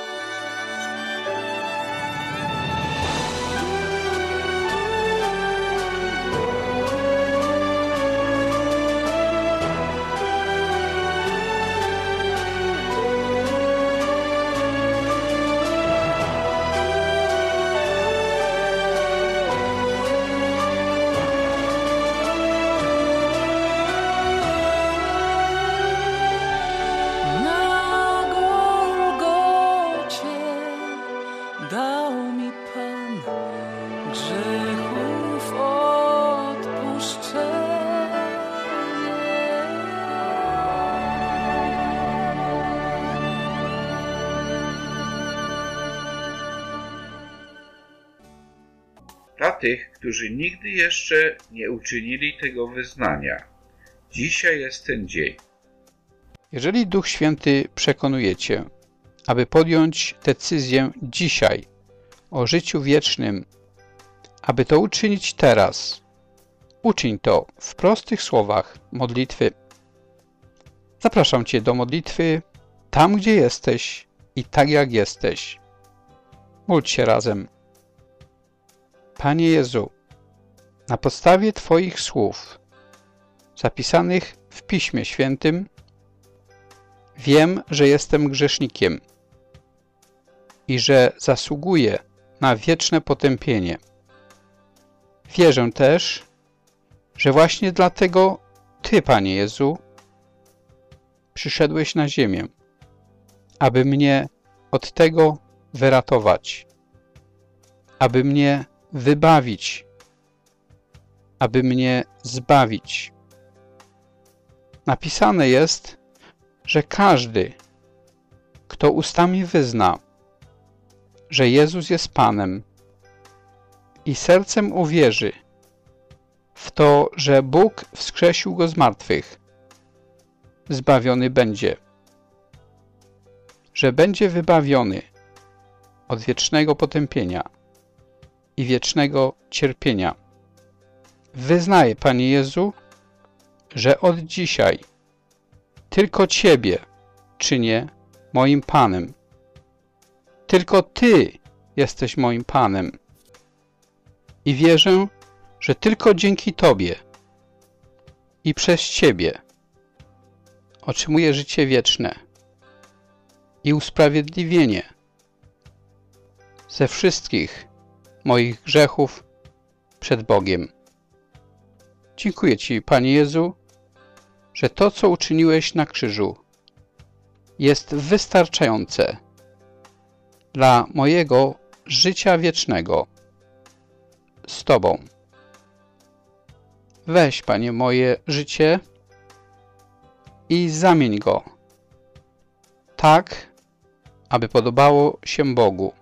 Na Golgocie dał mi Pan grzechów odpuszczenie. Dla tych, którzy nigdy jeszcze nie uczynili tego wyznania, dzisiaj jest ten dzień. Jeżeli Duch Święty przekonuje Cię, aby podjąć decyzję dzisiaj o życiu wiecznym, aby to uczynić teraz, uczyń to w prostych słowach modlitwy. Zapraszam Cię do modlitwy tam, gdzie jesteś i tak jak jesteś. Módl się razem. Panie Jezu, na podstawie Twoich słów zapisanych w Piśmie Świętym Wiem, że jestem grzesznikiem i że zasługuję na wieczne potępienie. Wierzę też, że właśnie dlatego Ty, Panie Jezu, przyszedłeś na ziemię, aby mnie od tego wyratować, aby mnie wybawić, aby mnie zbawić. Napisane jest, że każdy, kto ustami wyzna, że Jezus jest Panem i sercem uwierzy w to, że Bóg wskrzesił Go z martwych, zbawiony będzie, że będzie wybawiony od wiecznego potępienia i wiecznego cierpienia. Wyznaję, Panie Jezu, że od dzisiaj tylko Ciebie czynię moim Panem. Tylko Ty jesteś moim Panem. I wierzę, że tylko dzięki Tobie i przez Ciebie otrzymuję życie wieczne i usprawiedliwienie ze wszystkich moich grzechów przed Bogiem. Dziękuję Ci, Panie Jezu, że to, co uczyniłeś na krzyżu, jest wystarczające dla mojego życia wiecznego z Tobą. Weź, Panie, moje życie i zamień go tak, aby podobało się Bogu.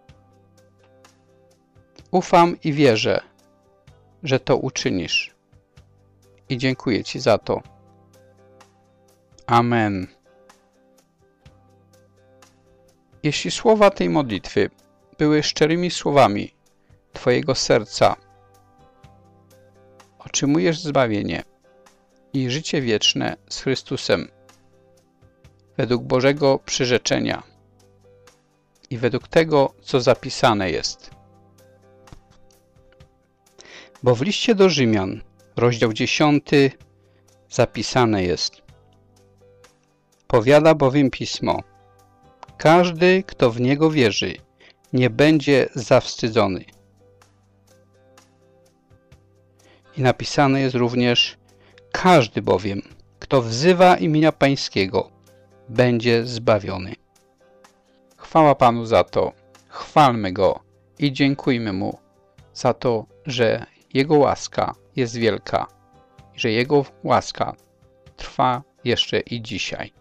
Ufam i wierzę, że to uczynisz. I dziękuję Ci za to. Amen. Jeśli słowa tej modlitwy były szczerymi słowami Twojego serca, otrzymujesz zbawienie i życie wieczne z Chrystusem według Bożego przyrzeczenia i według tego, co zapisane jest. Bo w liście do Rzymian, rozdział 10, zapisane jest: powiada bowiem Pismo: każdy, kto w Niego wierzy, nie będzie zawstydzony. I napisane jest również: każdy bowiem, kto wzywa imienia Pańskiego, będzie zbawiony. Chwała Panu za to, chwalmy Go i dziękujmy Mu za to, że Jego łaska jest wielka i że Jego łaska trwa jeszcze i dzisiaj.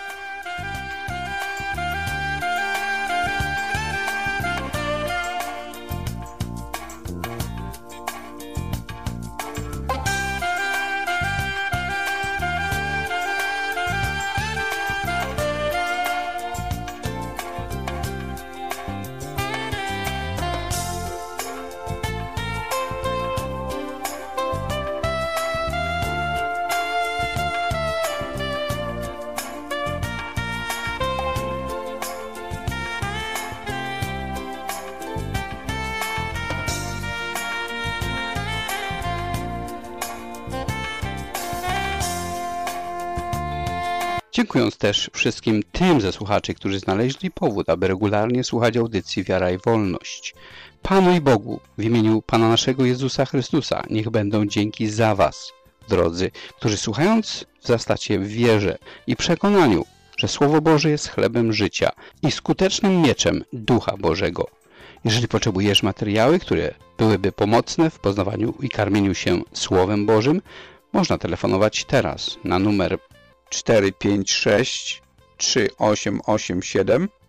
Dziękując też wszystkim tym ze słuchaczy, którzy znaleźli powód, aby regularnie słuchać audycji Wiara i Wolność. Panu i Bogu, w imieniu Pana naszego Jezusa Chrystusa, niech będą dzięki za Was, drodzy, którzy słuchając wzrastacie w wierze i przekonaniu, że Słowo Boże jest chlebem życia i skutecznym mieczem Ducha Bożego. Jeżeli potrzebujesz materiały, które byłyby pomocne w poznawaniu i karmieniu się Słowem Bożym, można telefonować teraz na numer 456 3887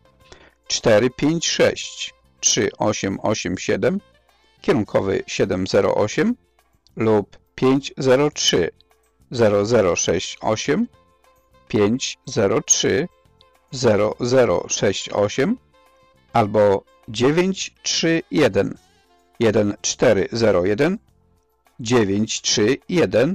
456 3887 kierunkowy 708 lub 503 0068 503 0068 albo 931 1401 931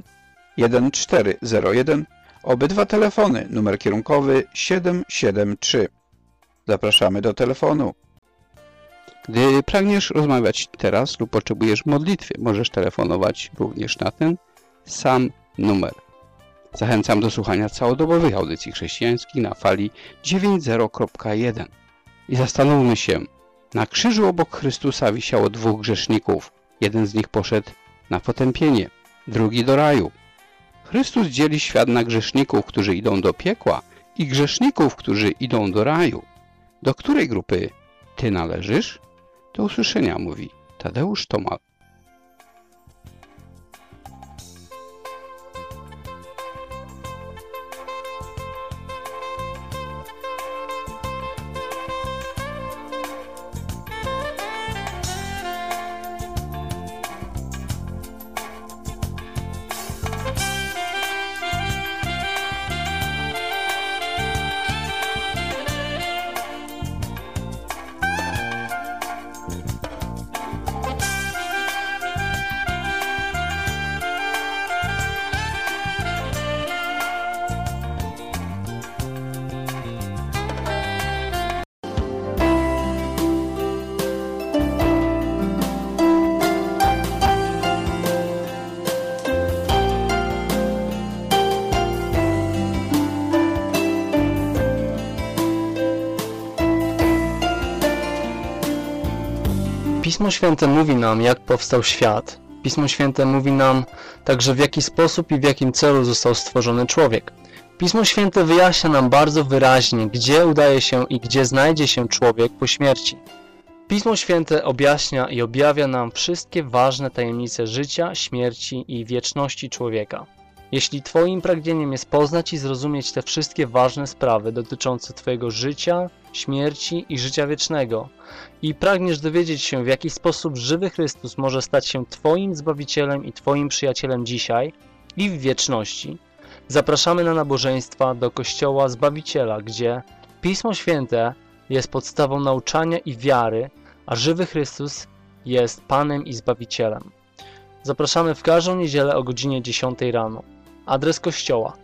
1401. Obydwa telefony, numer kierunkowy 773. Zapraszamy do telefonu. Gdy pragniesz rozmawiać teraz lub potrzebujesz modlitwy, możesz telefonować również na ten sam numer. Zachęcam do słuchania całodobowych audycji chrześcijańskich na fali 90.1. I zastanówmy się, na krzyżu obok Chrystusa wisiało 2 grzeszników. Jeden z nich poszedł na potępienie, drugi do raju. Chrystus dzieli świat na grzeszników, którzy idą do piekła i grzeszników, którzy idą do raju. Do której grupy ty należysz? Do usłyszenia, mówi Tadeusz Tomal. Pismo Święte mówi nam, jak powstał świat. Pismo Święte mówi nam także, w jaki sposób i w jakim celu został stworzony człowiek. Pismo Święte wyjaśnia nam bardzo wyraźnie, gdzie udaje się i gdzie znajdzie się człowiek po śmierci. Pismo Święte objaśnia i objawia nam wszystkie ważne tajemnice życia, śmierci i wieczności człowieka. Jeśli Twoim pragnieniem jest poznać i zrozumieć te wszystkie ważne sprawy dotyczące Twojego życia, śmierci i życia wiecznego i pragniesz dowiedzieć się, w jaki sposób żywy Chrystus może stać się Twoim Zbawicielem i Twoim przyjacielem dzisiaj i w wieczności, zapraszamy na nabożeństwa do Kościoła Zbawiciela, gdzie Pismo Święte jest podstawą nauczania i wiary, a żywy Chrystus jest Panem i Zbawicielem. Zapraszamy w każdą niedzielę o godzinie 10 rano. Adres kościoła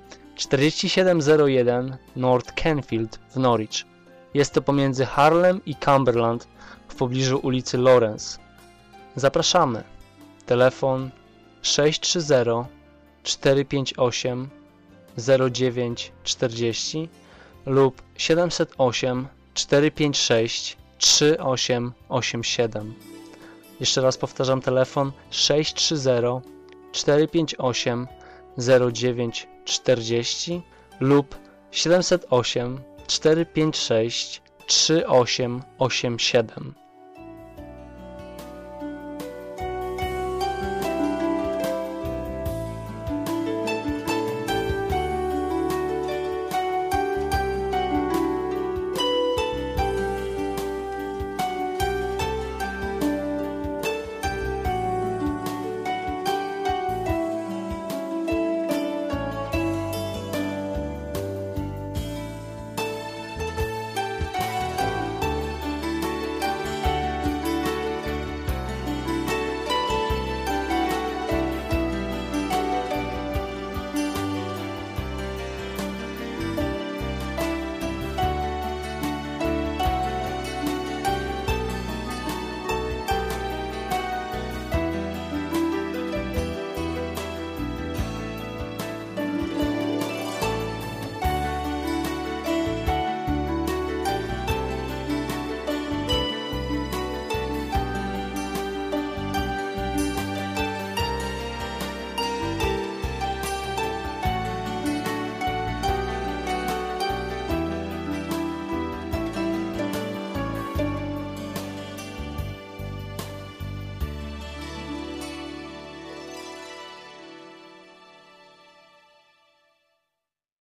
4701 North Canfield w Norwich. Jest to pomiędzy Harlem i Cumberland w pobliżu ulicy Lawrence. Zapraszamy. Telefon 630 458 0940 lub 708 456 3887. Jeszcze raz powtarzam, telefon 630 458 0940 lub 708 456 3887.